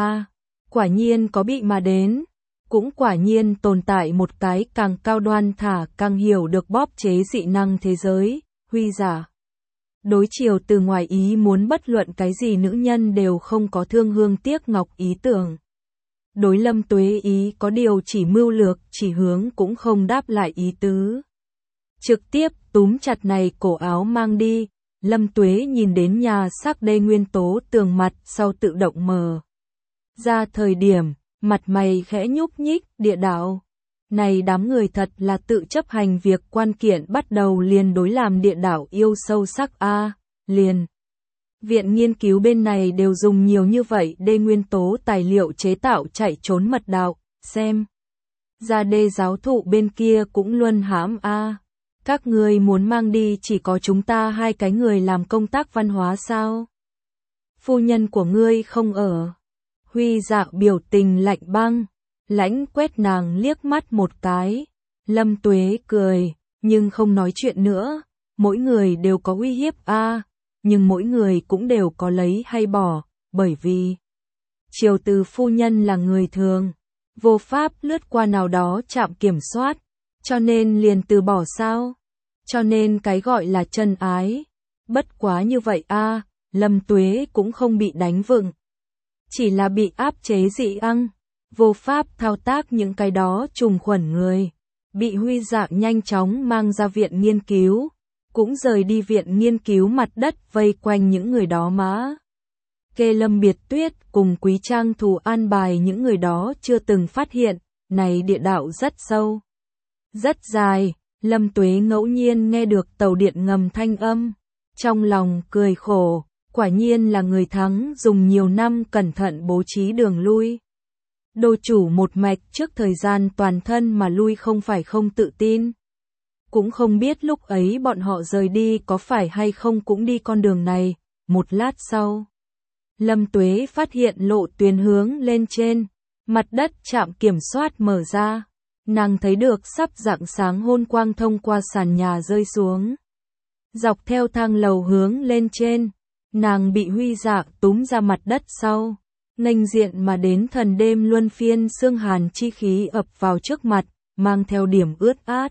Quả nhiên có bị mà đến, cũng quả nhiên tồn tại một cái càng cao đoan thả càng hiểu được bóp chế dị năng thế giới. Huy Dạ đối chiều từ ngoài ý muốn bất luận cái gì nữ nhân đều không có thương hương tiếc ngọc ý tưởng. Đối Lâm Tuế ý có điều chỉ mưu lược, chỉ hướng cũng không đáp lại ý tứ. Trực tiếp túm chặt này cổ áo mang đi. Lâm Tuế nhìn đến nhà xác đê nguyên tố tường mặt sau tự động mở ra thời điểm, mặt mày khẽ nhúc nhích. Địa đạo này đám người thật là tự chấp hành việc quan kiện bắt đầu liền đối làm địa đạo yêu sâu sắc liền. Viện nghiên cứu bên này đều dùng nhiều như vậy đê nguyên tố tài liệu chế tạo chạy trốn mật đạo, xem. Ra đê giáo thụ bên kia cũng luân hãm Các ngươi muốn mang đi chỉ có chúng ta hai cái người làm công tác văn hóa sao? Phu nhân của ngươi không ở. Huy Dạ biểu tình lạnh băng, lãnh quét nàng liếc mắt một cái. Lâm Tuế cười, nhưng không nói chuyện nữa. Mỗi người đều có uy hiếp nhưng mỗi người cũng đều có lấy hay bỏ, bởi vì Triều Từ phu nhân là người thường, vô pháp lướt qua nào đó trạm kiểm soát, cho nên liền từ bỏ sao? Cho nên cái gọi là chân ái, bất quá như vậy Lâm Tuế cũng không bị đánh vựng, chỉ là bị áp chế dị ăng, vô pháp thao tác những cái đó trùng khuẩn người, bị Huy Dạ nhanh chóng mang ra viện nghiên cứu, cũng rời đi viện nghiên cứu mặt đất vây quanh những người đó mà. Kê Lâm Biệt Tuyết cùng Quý Trang Thù an bài những người đó chưa từng phát hiện, này địa đạo rất sâu, rất dài. Lâm Tuế ngẫu nhiên nghe được tàu điện ngầm thanh âm, trong lòng cười khổ, quả nhiên là người thắng dùng nhiều năm cẩn thận bố trí đường lui. Đô chủ một mạch trước thời gian toàn thân mà lui không phải không tự tin. Cũng không biết lúc ấy bọn họ rời đi có phải hay không cũng đi con đường này. Một lát sau, Lâm Tuế phát hiện lộ tuyến hướng lên trên, mặt đất trạm kiểm soát mở ra. Nàng thấy được sắp rạng sáng hôn quang thông qua sàn nhà rơi xuống. Dọc theo thang lầu hướng lên trên, nàng bị Huy Dạ túm ra mặt đất sau. Nghênh diện mà đến thần đêm luân phiên sương hàn chi khí ập vào trước mặt, mang theo điểm ướt át.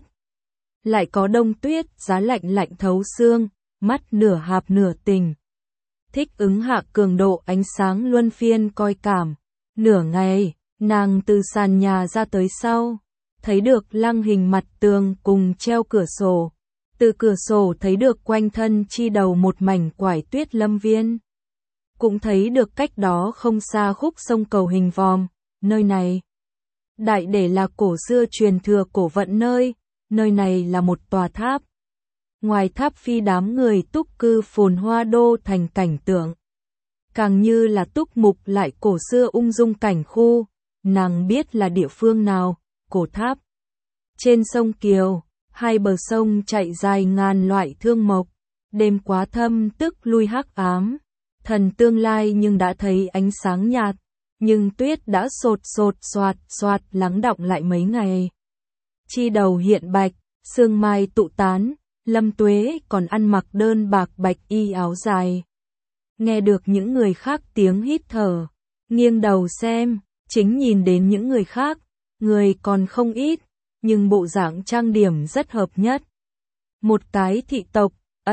Lại có đông tuyết, giá lạnh lạnh thấu xương, mắt nửa hạp nửa tình. Thích ứng hạ cường độ ánh sáng luân phiên coi cảm. Nửa ngày, nàng từ sàn nhà ra tới sau, thấy được lăng hình mặt tường cùng treo cửa sổ. Từ cửa sổ thấy được quanh thân chi đầu một mảnh quải tuyết lâm viên. Cũng thấy được cách đó không xa khúc sông cầu hình vòm, nơi này đại để là cổ xưa truyền thừa cổ vận nơi này là một tòa tháp. Ngoài tháp phi đám người túc cư phồn hoa đô thành cảnh tượng. Càng như là túc mục lại cổ xưa ung dung cảnh khu, nàng biết là địa phương nào, cổ tháp. Trên sông Kiều, hai bờ sông chạy dài ngàn loại thương mộc, đêm quá thâm tức lui hắc ám. Thần tương lai nhưng đã thấy ánh sáng nhạt, nhưng tuyết đã sột soạt lắng đọng lại mấy ngày. Chi đầu hiện bạch, sương mai tụ tán, Lâm Tuế còn ăn mặc đơn bạc bạch y áo dài. Nghe được những người khác tiếng hít thở, nghiêng đầu xem, chính nhìn đến những người khác, người còn không ít, nhưng bộ dạng trang điểm rất hợp nhất. Một cái thị tộc,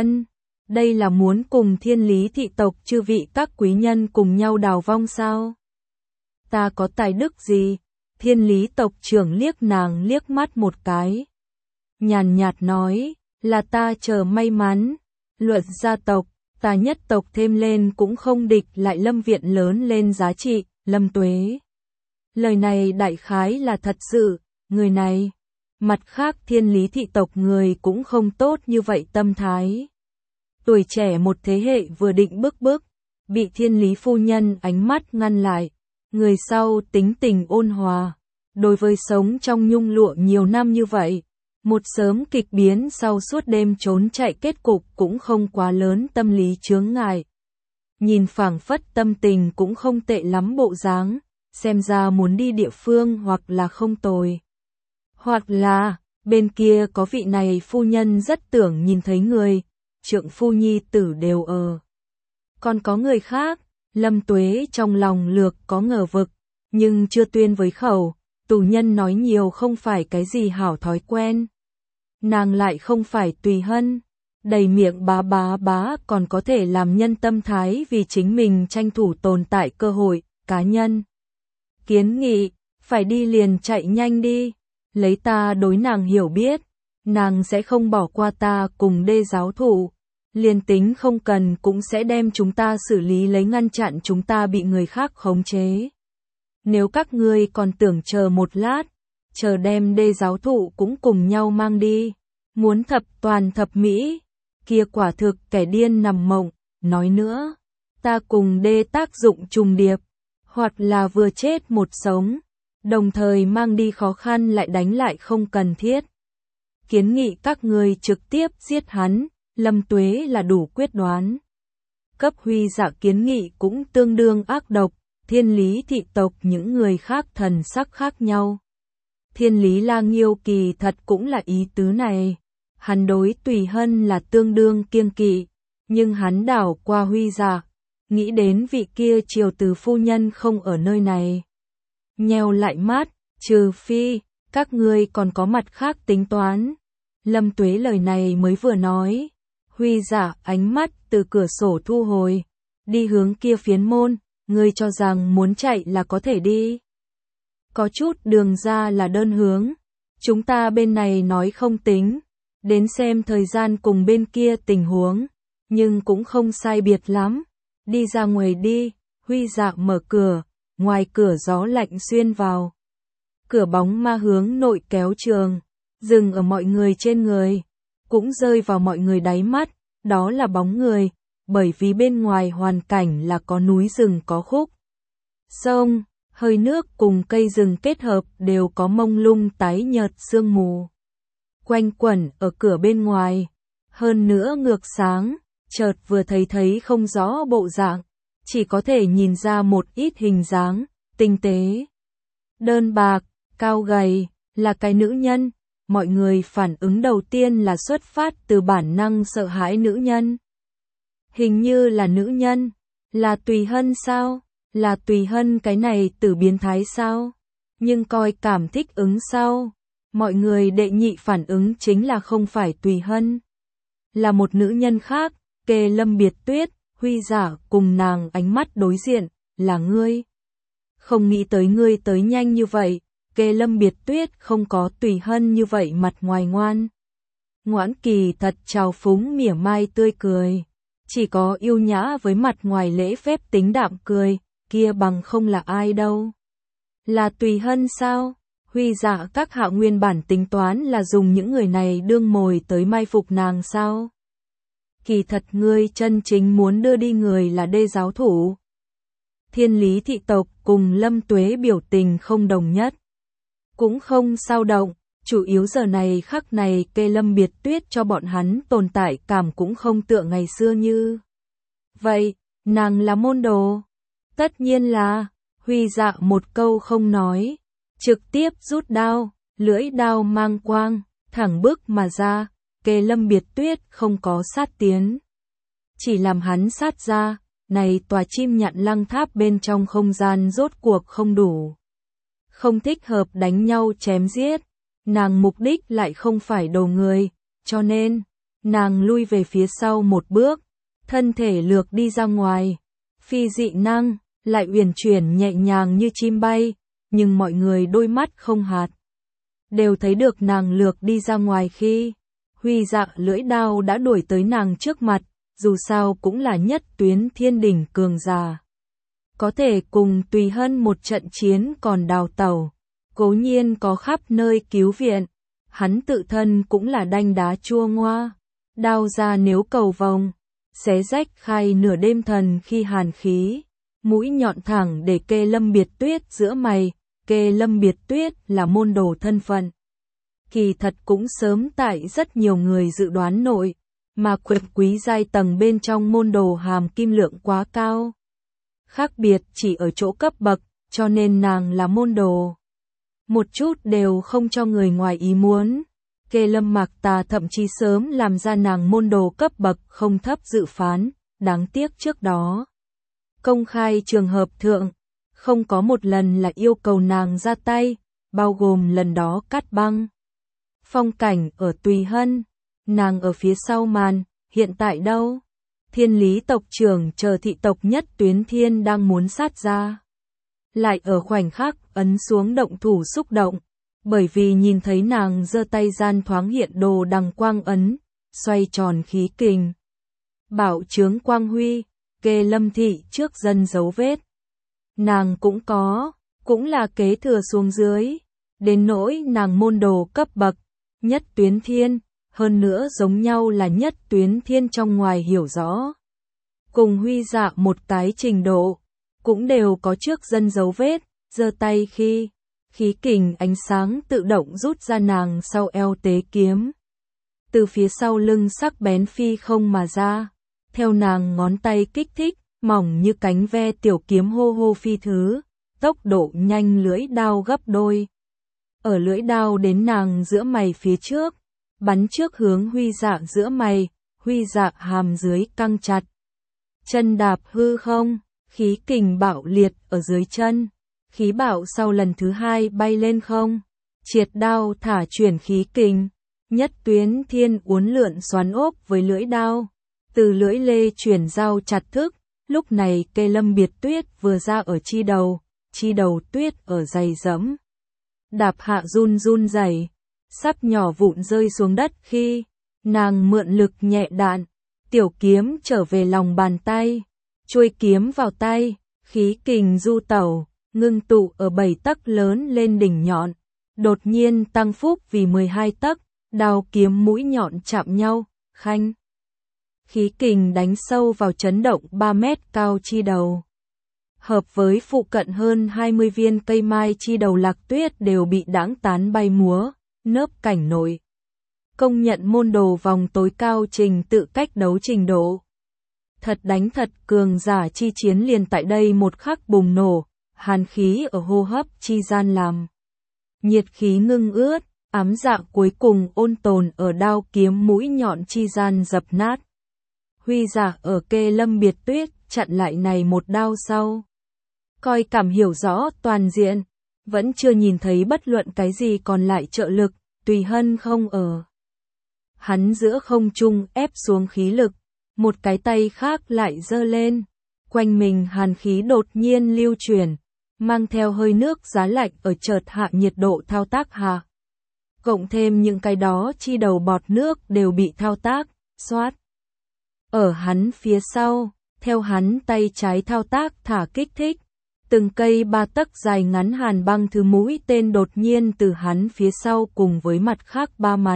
đây là muốn cùng Thiên Lý thị tộc chư vị các quý nhân cùng nhau đào vong sao? Ta có tài đức gì? Thiên Lý tộc trưởng liếc nàng liếc mắt một cái. Nhàn nhạt nói, là ta chờ may mắn. Luật gia tộc, ta nhất tộc thêm lên cũng không địch lại Lâm viện lớn lên giá trị, Lâm Tuế. Lời này đại khái là thật sự, người này. Mặt khác Thiên Lý thị tộc người cũng không tốt như vậy tâm thái. Tuổi trẻ một thế hệ vừa định bước, bị Thiên Lý phu nhân ánh mắt ngăn lại. Người sau tính tình ôn hòa, đối với sống trong nhung lụa nhiều năm như vậy, một sớm kịch biến sau suốt đêm trốn chạy kết cục cũng không quá lớn tâm lý chướng ngại. Nhìn phảng phất tâm tình cũng không tệ lắm bộ dáng, xem ra muốn đi địa phương hoặc là không tồi. Hoặc là, bên kia có vị này phu nhân rất tưởng nhìn thấy người, trượng phu nhi tử đều ở. Còn có người khác, Lâm Tuế trong lòng lược có ngờ vực, nhưng chưa tuyên với khẩu, tù nhân nói nhiều không phải cái gì hảo thói quen. Nàng lại không phải tùy hân, đầy miệng bá còn có thể làm nhân tâm thái vì chính mình tranh thủ tồn tại cơ hội, cá nhân. Kiến nghị, phải đi liền chạy nhanh đi, lấy ta đối nàng hiểu biết, nàng sẽ không bỏ qua ta cùng đê giáo thủ. Liên tính không cần cũng sẽ đem chúng ta xử lý lấy ngăn chặn chúng ta bị người khác khống chế. Nếu các ngươi còn tưởng chờ một lát, chờ đem đê giáo thụ cũng cùng nhau mang đi, muốn thập toàn thập mỹ, kia quả thực kẻ điên nằm mộng, nói nữa, ta cùng đê tác dụng trùng điệp, hoặc là vừa chết một sống, đồng thời mang đi khó khăn lại đánh lại không cần thiết. kiến nghị các ngươi trực tiếp giết hắn, Lâm Tuế là đủ quyết đoán. Cấp Huy Dạ kiến nghị cũng tương đương ác độc, Thiên Lý thị tộc những người khác thần sắc khác nhau. Thiên Lý La Nghiêu kỳ thật cũng là ý tứ này. Hắn đối Tùy Hân là tương đương kiêng kỵ, nhưng hắn đảo qua Huy Dạ, nghĩ đến vị kia triều từ phu nhân không ở nơi này. Nheo lại mắt, trừ phi, các ngươi còn có mặt khác tính toán. Lâm Tuế lời này mới vừa nói, Huy Dạ ánh mắt từ cửa sổ thu hồi, đi hướng kia phiến môn, ngươi cho rằng muốn chạy là có thể đi. Có chút đường ra là đơn hướng, chúng ta bên này nói không tính, đến xem thời gian cùng bên kia tình huống, nhưng cũng không sai biệt lắm. Đi ra ngoài đi, Huy Dạ mở cửa, ngoài cửa gió lạnh xuyên vào. Cửa bóng ma hướng nội kéo trường, dừng ở mọi người trên người, cũng rơi vào mọi người đáy mắt, đó là bóng người, bởi vì bên ngoài hoàn cảnh là có núi rừng có khúc. Sông, hơi nước cùng cây rừng kết hợp đều có mông lung tái nhợt sương mù. Quanh quẩn ở cửa bên ngoài, hơn nữa ngược sáng, chợt vừa thấy không rõ bộ dạng, chỉ có thể nhìn ra một ít hình dáng, tinh tế. Đơn bạc, cao gầy, là cái nữ nhân, mọi người phản ứng đầu tiên là xuất phát từ bản năng sợ hãi nữ nhân. Hình như là nữ nhân, là Tùy Hân sao? Là Tùy Hân cái này tử biến thái sao? Nhưng coi cảm thích ứng sao? Mọi người đệ nhị phản ứng chính là không phải Tùy Hân. Là một nữ nhân khác, Kê Lâm Biệt Tuyết, Huy Dạ cùng nàng ánh mắt đối diện, là ngươi. Không nghĩ tới ngươi tới nhanh như vậy, Kê Lâm Biệt Tuyết không có Tùy Hân như vậy mặt ngoài ngoan. Ngoãn kỳ thật trào phúng mỉa mai tươi cười, chỉ có yêu nhã với mặt ngoài lễ phép tính đạm cười, kia bằng không là ai đâu. Là Tùy Hân sao? Huy Dạ các hạ nguyên bản tính toán là dùng những người này đương mồi tới mai phục nàng sao? Kỳ thật ngươi chân chính muốn đưa đi người là đê giáo thủ. Thiên Lý thị tộc cùng Lâm Tuế biểu tình không đồng nhất. Cũng không sao động, chủ yếu giờ này khắc này Kê Lâm Biệt Tuyết cho bọn hắn tồn tại cảm cũng không tựa ngày xưa như. Vậy, nàng là môn đồ? Tất nhiên là, Huy Dạ một câu không nói, trực tiếp rút đao, lưỡi đao mang quang, thẳng bước mà ra, Kê Lâm Biệt Tuyết không có sát tiến. Chỉ làm hắn sát ra, này tòa chim nhạn lăng tháp bên trong không gian rốt cuộc không đủ. Không thích hợp đánh nhau chém giết, nàng mục đích lại không phải đầu người, cho nên, nàng lui về phía sau một bước, thân thể lược đi ra ngoài, phi dị năng, lại uyển chuyển nhẹ nhàng như chim bay, nhưng mọi người đôi mắt không hạt. Đều thấy được nàng lược đi ra ngoài khi, Huy Dạ lưỡi đao đã đuổi tới nàng trước mặt, dù sao cũng là nhất tuyến thiên đỉnh cường giả. Có thể cùng Tùy Hân một trận chiến còn đào tẩu, cố nhiên có khắp nơi cứu viện, hắn tự thân cũng là đanh đá chua ngoa, đao ra nếu cầu vòng, xé rách khai nửa đêm thần khi hàn khí, mũi nhọn thẳng để Kê Lâm Biệt Tuyết giữa mày, Kê Lâm Biệt Tuyết là môn đồ thân phận. Kỳ thật cũng sớm tại rất nhiều người dự đoán nội, mà quyền quý giai tầng bên trong môn đồ hàm kim lượng quá cao. Khác biệt chỉ ở chỗ cấp bậc, cho nên nàng là môn đồ. Một chút đều không cho người ngoài ý muốn. Kê Lâm Mạc Tà thậm chí sớm làm ra nàng môn đồ cấp bậc không thấp dự phán, đáng tiếc trước đó. Công khai trường hợp thượng, không có một lần là yêu cầu nàng ra tay, bao gồm lần đó cắt băng. Phong cảnh ở Tùy Hân, nàng ở phía sau màn, hiện tại đâu? Thiên Lý tộc trưởng chờ thị tộc nhất tuyến thiên đang muốn sát ra. Lại ở khoảnh khắc ấn xuống động thủ xúc động, bởi vì nhìn thấy nàng giơ tay gian thoáng hiện đồ đằng quang ấn, xoay tròn khí kình. Bảo chướng quang huy, Kê Lâm thị trước dân dấu vết. Nàng cũng là kế thừa xuống dưới, đến nỗi nàng môn đồ cấp bậc, nhất tuyến thiên, hơn nữa giống nhau là nhất tuyến thiên trong ngoài hiểu rõ. Cùng Huy Dạ một cái trình độ, cũng đều có trước dân dấu vết, giơ tay khi, khí kình ánh sáng tự động rút ra nàng sau eo tế kiếm. Từ phía sau lưng sắc bén phi không mà ra, theo nàng ngón tay kích thích, mỏng như cánh ve tiểu kiếm hô hô phi thứ, tốc độ nhanh lưỡi đao gấp đôi. Ở lưỡi đao đến nàng giữa mày phía trước, bắn trước hướng Huy Dạ giữa mày, Huy Dạ hàm dưới căng chặt. Chân đạp hư không, khí kình bạo liệt ở dưới chân, khí bạo sau lần thứ hai bay lên không, triệt đao thả chuyển khí kình, nhất tuyến thiên uốn lượn xoắn ốp với lưỡi đao, từ lưỡi lê chuyển dao chặt thức, lúc này cây Lâm Biệt Tuyết vừa ra ở chi đầu tuyết ở dày dẫm. Đạp hạ run run rẩy, sắp nhỏ vụn rơi xuống đất khi nàng mượn lực nhẹ đạn, tiểu kiếm trở về lòng bàn tay, chuôi kiếm vào tay, khí kình du tẩu, ngưng tụ ở 7 tấc lớn lên đỉnh nhọn, đột nhiên tăng phúc vì 12 tấc, đao kiếm mũi nhọn chạm nhau, khanh. Khí kình đánh sâu vào chấn động 3 mét cao chi đầu. Hợp với phụ cận hơn 20 viên cây mai chi đầu Lạc Tuyết đều bị đãng tán bay múa, nớp cảnh nội. Công nhận môn đồ vòng tối cao trình tự cách đấu trình độ. Thật đánh thật cường giả chi chiến liền tại đây một khắc bùng nổ, hàn khí ở hô hấp chi gian làm. Nhiệt khí ngưng ướt, ám dạ cuối cùng ôn tồn ở đao kiếm mũi nhọn chi gian dập nát. Huy Dạ ở kê Lâm Biệt Tuyết chặn lại này một đao sau. Coi cảm hiểu rõ toàn diện, vẫn chưa nhìn thấy bất luận cái gì còn lại trợ lực, Tùy Hân không ở. Hắn giữa không trung ép xuống khí lực, một cái tay khác lại giơ lên, quanh mình hàn khí đột nhiên lưu chuyển, mang theo hơi nước giá lạnh ở chợt hạ nhiệt độ thao tác hạ. Cộng thêm những cái đó chi đầu bọt nước đều bị thao tác, xoát. Ở hắn phía sau, theo hắn tay trái thao tác thả kích thích, từng cây 3 tấc dài ngắn hàn băng thứ mũi tên đột nhiên từ hắn phía sau cùng với mặt khác 3 mặt.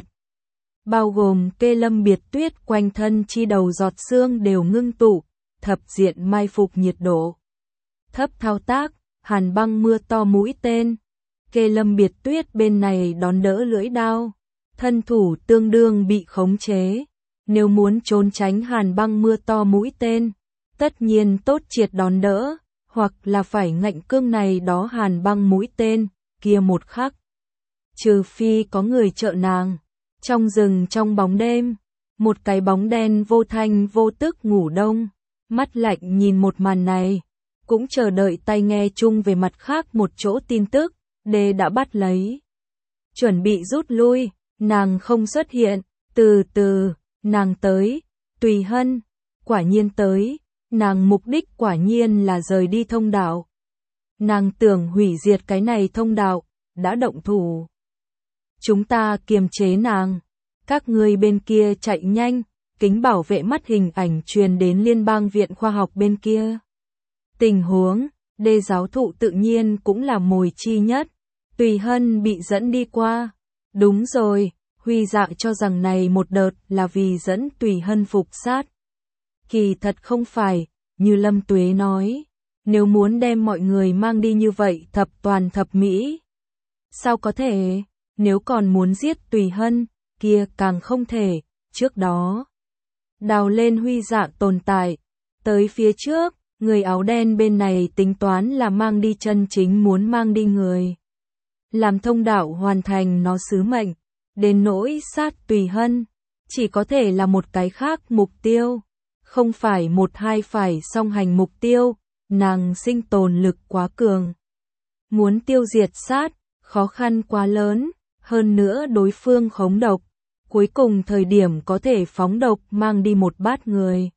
Bao gồm kê Lâm Biệt Tuyết quanh thân chi đầu giọt xương đều ngưng tụ, thập diện mai phục nhiệt độ. Thấp thao tác, hàn băng mưa to mũi tên. Kê Lâm Biệt Tuyết bên này đón đỡ lưỡi đao, thân thủ tương đương bị khống chế. Nếu muốn trốn tránh hàn băng mưa to mũi tên, tất nhiên tốt triệt đón đỡ, hoặc là phải ngạnh cương này đó hàn băng mũi tên, kia một khắc. Trừ phi có người trợ nàng. Trong rừng trong bóng đêm, một cái bóng đen vô thanh vô tức ngủ đông, mắt lạnh nhìn một màn này, cũng chờ đợi tai nghe chung về mặt khác một chỗ tin tức, Đê đã bắt lấy. Chuẩn bị rút lui, nàng không xuất hiện, từ từ, nàng tới, Tùy Hân, quả nhiên tới, nàng mục đích quả nhiên là rời đi thông đạo. Nàng tưởng hủy diệt cái này thông đạo, đã động thủ. Chúng ta kiềm chế nàng, các ngươi bên kia chạy nhanh, kính bảo vệ mắt hình ảnh truyền đến Liên bang Viện Khoa học bên kia. Tình huống, Đê giáo thụ tự nhiên cũng là mồi chi nhất, Tùy Hân bị dẫn đi qua. Đúng rồi, Huy Dạ cho rằng này một đợt là vì dẫn Tùy Hân phục sát. Kỳ thật không phải, như Lâm Tuế nói, nếu muốn đem mọi người mang đi như vậy thập toàn thập mỹ. Sao có thể? Nếu còn muốn giết Tùy Hân, kia càng không thể, trước đó. Đào lên Huy Dạ tồn tại, tới phía trước, người áo đen bên này tính toán là mang đi chân chính muốn mang đi người. Làm thông đạo hoàn thành nó sứ mệnh, đến nỗi sát Tùy Hân, chỉ có thể là một cái khác mục tiêu, không phải một hai phải song hành mục tiêu, nàng sinh tồn lực quá cường. Muốn tiêu diệt sát, khó khăn quá lớn. Hơn nữa đối phương khống độc, cuối cùng thời điểm có thể phóng độc mang đi một bát người.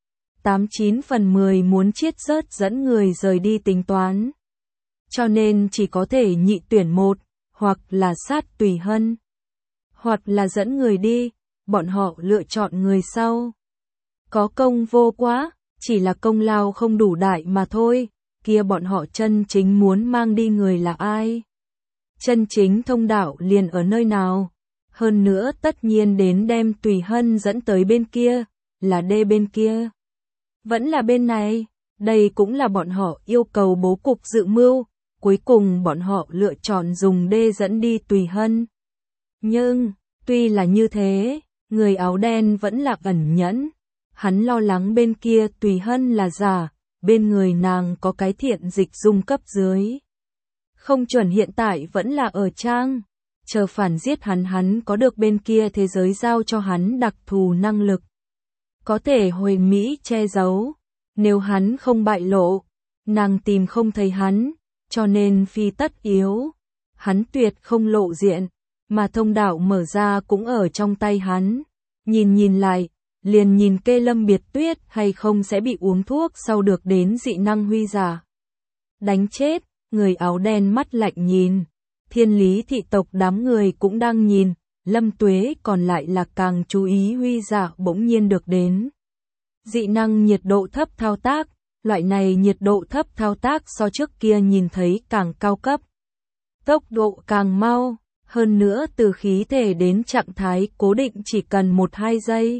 89 phần 10 muốn chiết rớt dẫn người rời đi tính toán. Cho nên chỉ có thể nhị tuyển một, hoặc là sát Tùy Hân, hoặc là dẫn người đi, bọn họ lựa chọn người sau. Có công vô quá, chỉ là công lao không đủ đại mà thôi, kia bọn họ chân chính muốn mang đi người là ai? Chân chính thông đạo liền ở nơi nào? Hơn nữa tất nhiên đến đem Tùy Hân dẫn tới bên kia, là Đê bên kia. Vẫn là bên này, đây cũng là bọn họ yêu cầu bố cục dự mưu, cuối cùng bọn họ lựa chọn dùng đê dẫn đi Tùy Hân. Nhưng, tuy là như thế, người áo đen vẫn là ẩn nhẫn. Hắn lo lắng bên kia Tùy Hân là giả, bên người nàng có cái thiện dịch dung cấp dưới. Không chuẩn hiện tại vẫn là ở trang. Chờ phản giết hắn có được bên kia thế giới giao cho hắn đặc thù năng lực. Có thể hồi Mỹ che giấu. Nếu hắn không bại lộ, nàng tìm không thấy hắn, cho nên phi tất yếu. Hắn tuyệt không lộ diện, mà thông đạo mở ra cũng ở trong tay hắn. Nhìn lại, liền nhìn Kê Lâm Biệt Tuyết hay không sẽ bị uống thuốc sau được đến dị năng huy giả. Đánh chết, người áo đen mắt lạnh nhìn. Thiên Lý thị tộc đám người cũng đang nhìn, Lâm Tuế còn lại là càng chú ý huy giả bỗng nhiên được đến. Dị năng nhiệt độ thấp thao tác, loại này nhiệt độ thấp thao tác so trước kia nhìn thấy càng cao cấp. Tốc độ càng mau, hơn nữa từ khí thể đến trạng thái cố định chỉ cần 1-2 giây.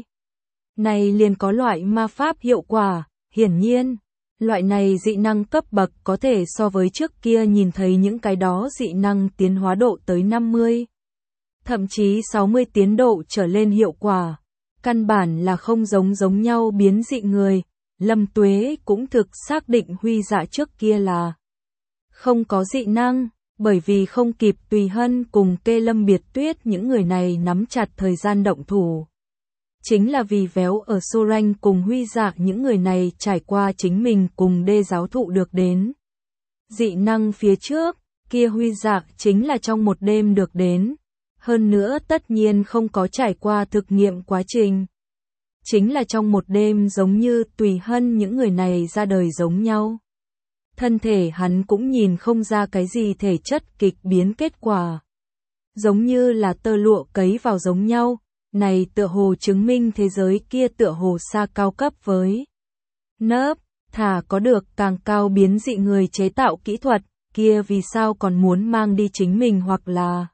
Này liền có loại ma pháp hiệu quả, hiển nhiên. Loại này dị năng cấp bậc có thể so với trước kia nhìn thấy những cái đó dị năng tiến hóa độ tới 50, thậm chí 60 tiến độ trở lên hiệu quả. Căn bản là không giống nhau biến dị người. Lâm Tuế cũng thực xác định huy dạ trước kia là không có dị năng, bởi vì không kịp Tùy Hân cùng Kê Lâm Biệt Tuyết những người này nắm chặt thời gian động thủ. Chính là vì véo ở Sorange cùng huy dạ những người này trải qua chính mình cùng đê giáo thụ được đến. Dị năng phía trước, kia huy dạ chính là trong một đêm được đến. Hơn nữa tất nhiên không có trải qua thực nghiệm quá trình. Chính là trong một đêm giống như Tùy Hân những người này ra đời giống nhau. Thân thể hắn cũng nhìn không ra cái gì thể chất kịch biến kết quả. Giống như là tơ lụa cấy vào giống nhau. Này tựa hồ chứng minh thế giới kia tựa hồ xa cao cấp với nớp, thà có được càng cao biến dị người chế tạo kỹ thuật, kia vì sao còn muốn mang đi chính mình hoặc là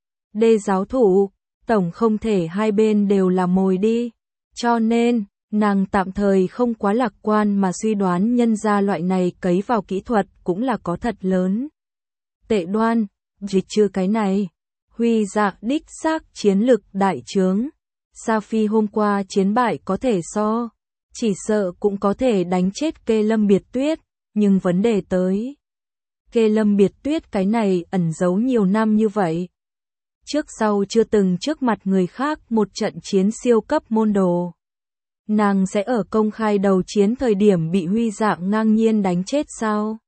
đê giáo thủ, tổng không thể hai bên đều là mồi đi. Cho nên, nàng tạm thời không quá lạc quan mà suy đoán nhân ra loại này cấy vào kỹ thuật cũng là có thật lớn. Tệ đoan, dịch trừ cái này. Huy dạ đích xác chiến lực đại trướng. Sa Phi hôm qua chiến bại có thể so, chỉ sợ cũng có thể đánh chết Kê Lâm Biệt Tuyết, nhưng vấn đề tới. Kê Lâm Biệt Tuyết cái này ẩn giấu nhiều năm như vậy. Trước sau chưa từng trước mặt người khác một trận chiến siêu cấp môn đồ. Nàng sẽ ở công khai đầu chiến thời điểm bị huy dạ ngang nhiên đánh chết sao?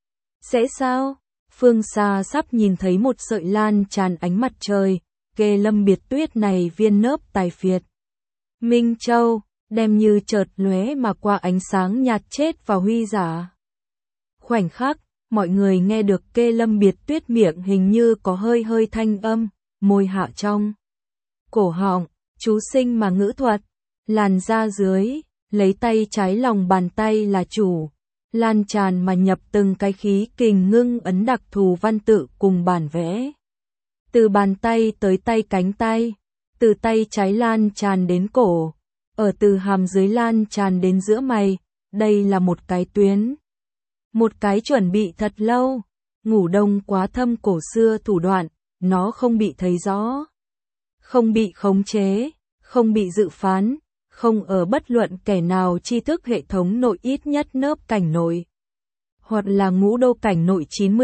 Sẽ sao? Phương xa sắp nhìn thấy một sợi lan tràn ánh mặt trời, Kê Lâm Biệt Tuyết này viên nớp tài phiệt. Minh Châu, đem như chợt lóe mà qua ánh sáng nhạt chết vào huy giả. Khoảnh khắc, mọi người nghe được Kê Lâm Biệt Tuyết miệng hình như có hơi hơi thanh âm, môi hạ trong. Cổ họng, chú sinh mà ngữ thuật, làn da dưới, lấy tay trái lòng bàn tay là chủ. Lan tràn mà nhập từng cái khí kình ngưng ấn đặc thù văn tự cùng bản vẽ. Từ bàn tay tới tay cánh tay, từ tay trái lan tràn đến cổ, ở từ hàm dưới lan tràn đến giữa mày, đây là một cái tuyến. Một cái chuẩn bị thật lâu, ngủ đông quá thâm cổ xưa thủ đoạn, nó không bị thấy rõ, không bị khống chế, không bị dự phán. Không ở bất luận kẻ nào tri thức hệ thống nội ít nhất nớp cảnh nội. Hoặc là ngũ đô cảnh nội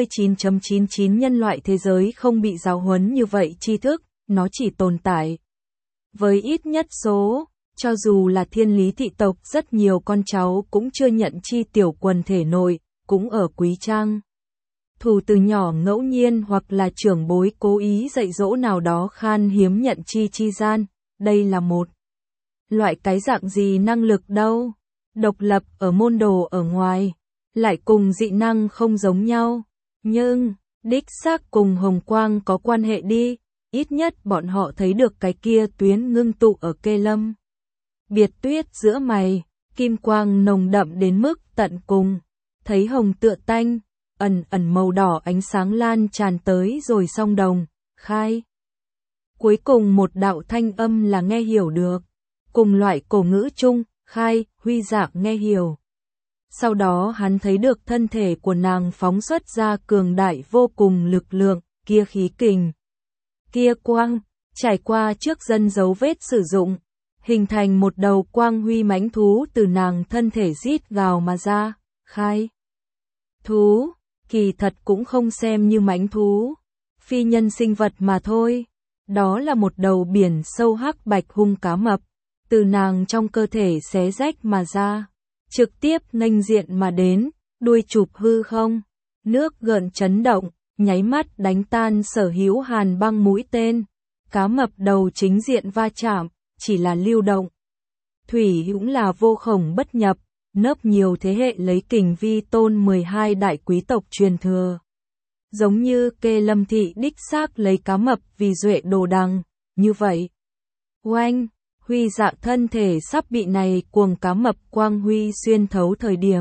99.99 nhân loại thế giới không bị giáo huấn như vậy tri thức, nó chỉ tồn tại. Với ít nhất số, cho dù là Thiên Lý thị tộc rất nhiều con cháu cũng chưa nhận chi tiểu quần thể nội, cũng ở quý trang. Thủ từ nhỏ ngẫu nhiên hoặc là trưởng bối cố ý dạy dỗ nào đó khan hiếm nhận chi gian, đây là một. Loại cái dạng gì năng lực đâu, độc lập ở môn đồ ở ngoài, lại cùng dị năng không giống nhau, nhưng, đích xác cùng Hồng Quang có quan hệ đi, ít nhất bọn họ thấy được cái kia tuyến ngưng tụ ở Kê Lâm. Biệt Tuyết giữa mày, kim quang nồng đậm đến mức tận cùng, thấy hồng tựa tanh, ẩn màu đỏ ánh sáng lan tràn tới rồi song đồng, khai. Cuối cùng một đạo thanh âm là nghe hiểu được. Cùng loại cổ ngữ chung, khai, huy dạ nghe hiểu. Sau đó hắn thấy được thân thể của nàng phóng xuất ra cường đại vô cùng lực lượng, kia khí kình, kia quang, trải qua trước dân dấu vết sử dụng, hình thành một đầu quang huy mãnh thú từ nàng thân thể rít gào mà ra, khai. Thú, kỳ thật cũng không xem như mãnh thú, phi nhân sinh vật mà thôi. Đó là một đầu biển sâu hắc bạch hung cá mập, từ nàng trong cơ thể xé rách mà ra, trực tiếp nghênh diện mà đến, đuôi chụp hư không, nước gợn chấn động, nháy mắt đánh tan sở hữu hàn băng mũi tên. Cá mập đầu chính diện va chạm, chỉ là lưu động. Thủy cũng là vô khổng bất nhập, nấp nhiều thế hệ lấy kình vi tôn 12 đại quý tộc truyền thừa. Giống như Kê Lâm Thị đích xác lấy cá mập vì duệ đồ đằng, như vậy. Oanh, huy dạ thân thể sắp bị này cuồng cá mập quang huy xuyên thấu thời điểm.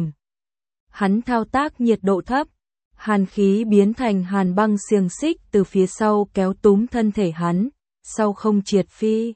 Hắn thao tác nhiệt độ thấp, hàn khí biến thành hàn băng xiềng xích từ phía sau kéo túm thân thể hắn, sau không triệt phi.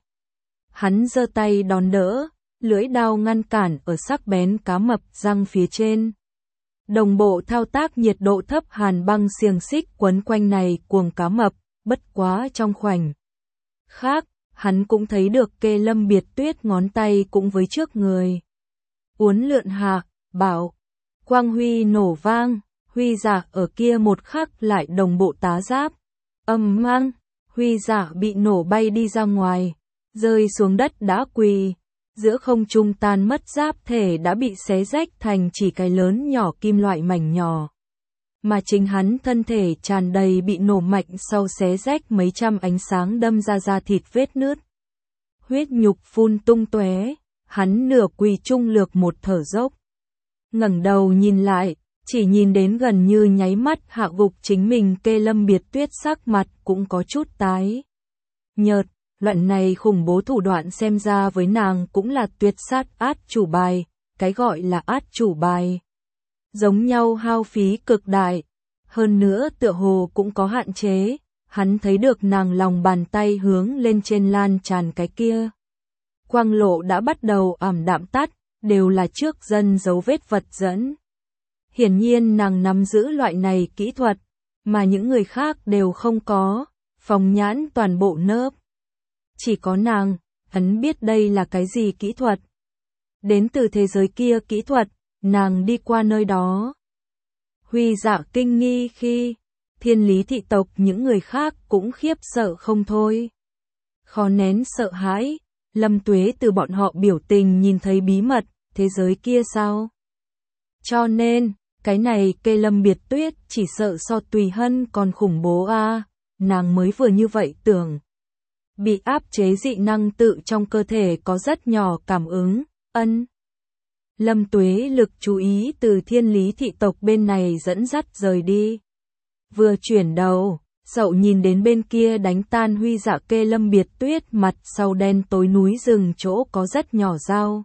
Hắn giơ tay đón đỡ, lưỡi đao ngăn cản ở sắc bén cá mập răng phía trên. Đồng bộ thao tác nhiệt độ thấp hàn băng xiềng xích quấn quanh này cuồng cá mập, bất quá trong khoảnh khắc, hắn cũng thấy được Kê Lâm Biệt Tuyết ngón tay cũng với trước người. Uốn lượn hạ, bảo, quang huy nổ vang, huy dạ ở kia một khắc lại đồng bộ tá giáp. Âm mang, huy dạ bị nổ bay đi ra ngoài, rơi xuống đất đã quỳ. Giữa không trung tan mất giáp thể đã bị xé rách thành chỉ cái lớn nhỏ kim loại mảnh nhỏ. Mà chính hắn thân thể tràn đầy bị nổ mạnh sau xé rách mấy trăm ánh sáng đâm ra da thịt vết nứt. Huyết nhục phun tung tóe, hắn nửa quỳ trung lược một thở dốc. Ngẩng đầu nhìn lại, chỉ nhìn đến gần như nháy mắt hạ gục chính mình Kê Lâm Biệt Tuyết sắc mặt cũng có chút tái nhợt. Loại này khủng bố thủ đoạn xem ra với nàng cũng là tuyệt sát át chủ bài, cái gọi là át chủ bài. Giống nhau hao phí cực đại, hơn nữa tựa hồ cũng có hạn chế, hắn thấy được nàng lòng bàn tay hướng lên trên lan tràn cái kia. Quang lộ đã bắt đầu ảm đạm tắt, đều là trước dân dấu vết vật dẫn. Hiển nhiên nàng nắm giữ loại này kỹ thuật, mà những người khác đều không có, phóng nhãn toàn bộ nớp. Chỉ có nàng, hắn biết đây là cái gì kỹ thuật. Đến từ thế giới kia kỹ thuật, nàng đi qua nơi đó. Huy dạ kinh nghi khi, Thiên Lý thị tộc những người khác cũng khiếp sợ không thôi. Khó nén sợ hãi, Lâm Tuế từ bọn họ biểu tình nhìn thấy bí mật, thế giới kia sao? Cho nên, cái này Kê Lâm Biệt Tuyết chỉ sợ so Tùy Hân còn khủng bố a, nàng mới vừa như vậy tưởng. Bị áp chế dị năng tự trong cơ thể có rất nhỏ cảm ứng, Lâm Tuế lực chú ý từ Thiên Lý thị tộc bên này dẫn dắt rời đi. Vừa chuyển đầu, Sậu nhìn đến bên kia đánh tan huy dạ Kê Lâm Biệt Tuyết mặt sau đen tối núi rừng chỗ có rất nhỏ dao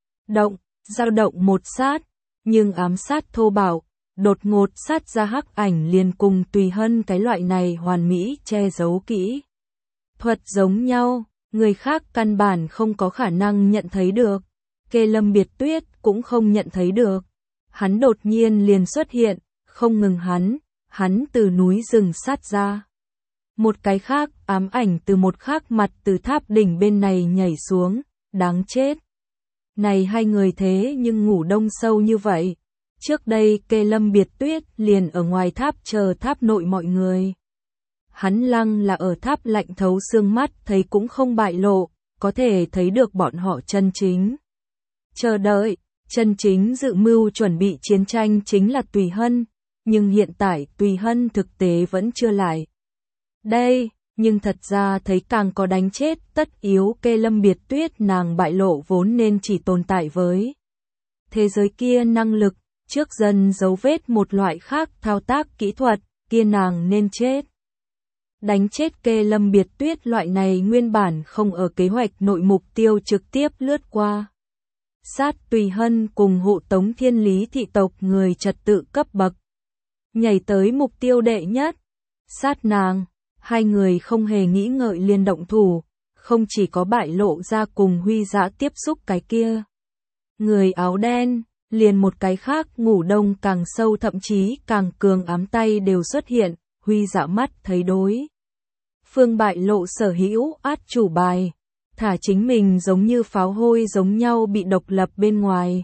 động một sát, nhưng ám sát thô bạo, đột ngột sát ra hắc ảnh liền cùng Tùy Hân cái loại này hoàn mỹ che giấu kỹ. Thuật giống nhau, người khác căn bản không có khả năng nhận thấy được. Kê Lâm Biệt Tuyết cũng không nhận thấy được. Hắn đột nhiên liền xuất hiện, không ngừng hắn từ núi rừng sát ra. Một cái khác, ám ảnh từ một khác mặt từ tháp đỉnh bên này nhảy xuống, đáng chết. Này hai người thế nhưng ngủ đông sâu như vậy. Trước đây Kê Lâm Biệt Tuyết liền ở ngoài tháp chờ tháp nội mọi người. Hắn lăng là ở tháp lạnh thấu xương mắt thấy cũng không bại lộ, có thể thấy được bọn họ chân chính. Chờ đợi, chân chính dự mưu chuẩn bị chiến tranh chính là Tùy Hân, nhưng hiện tại Tùy Hân thực tế vẫn chưa lại. Đây, nhưng thật ra thấy càng có đánh chết tất yếu Kê Lâm Biệt Tuyết nàng bại lộ vốn nên chỉ tồn tại với thế giới kia năng lực, trước dần dấu vết một loại khác thao tác kỹ thuật, kia nàng nên chết. Đánh chết Kê Lâm Biệt Tuyết loại này nguyên bản không ở kế hoạch nội mục tiêu trực tiếp lướt qua. Sát Tùy Hân cùng hộ tống Thiên Lý thị tộc người trật tự cấp bậc. Nhảy tới mục tiêu đệ nhất. Sát nàng, hai người không hề nghĩ ngợi liền động thủ, không chỉ có bại lộ ra cùng huy dã tiếp xúc cái kia. Người áo đen, liền một cái khác ngủ đông càng sâu thậm chí càng cường ám tay đều xuất hiện, Huy Dạ mắt thấy đối phương bại lộ sở hữu át chủ bài, thả chính mình giống như pháo hôi giống nhau bị độc lập bên ngoài.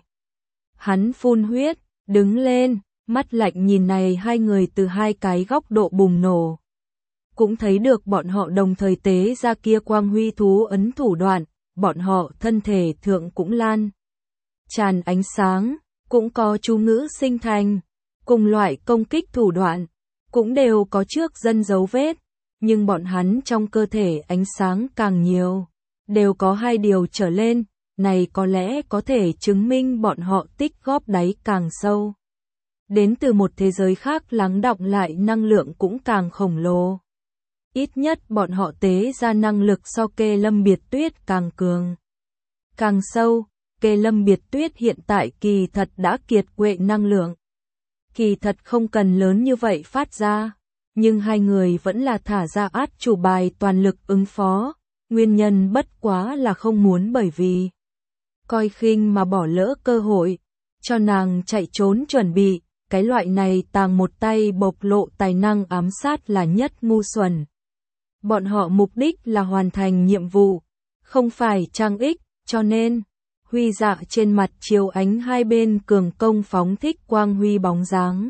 Hắn phun huyết, đứng lên, mắt lạnh nhìn này hai người từ hai cái góc độ bùng nổ. Cũng thấy được bọn họ đồng thời tế ra kia quang huy thú ấn thủ đoạn, bọn họ thân thể thượng cũng lan tràn ánh sáng, cũng có chú ngữ sinh thành, cùng loại công kích thủ đoạn, cũng đều có trước dân dấu vết, nhưng bọn hắn trong cơ thể ánh sáng càng nhiều, đều có hai điều trở lên, này có lẽ có thể chứng minh bọn họ tích góp đáy càng sâu. Đến từ một thế giới khác lắng đọng lại năng lượng cũng càng khổng lồ. Ít nhất bọn họ tế ra năng lực so Kê Lâm Biệt Tuyết càng cường. Càng sâu, Kê Lâm Biệt Tuyết hiện tại kỳ thật đã kiệt quệ năng lượng. Kỳ thật không cần lớn như vậy phát ra, nhưng hai người vẫn là thả ra át chủ bài toàn lực ứng phó, nguyên nhân bất quá là không muốn bởi vì coi khinh mà bỏ lỡ cơ hội, cho nàng chạy trốn chuẩn bị, cái loại này tàng một tay bộc lộ tài năng ám sát là nhất ngu xuẩn. Bọn họ mục đích là hoàn thành nhiệm vụ, không phải trang ích, cho nên Huy Dạ trên mặt chiếu ánh hai bên cường công phóng thích quang huy bóng dáng.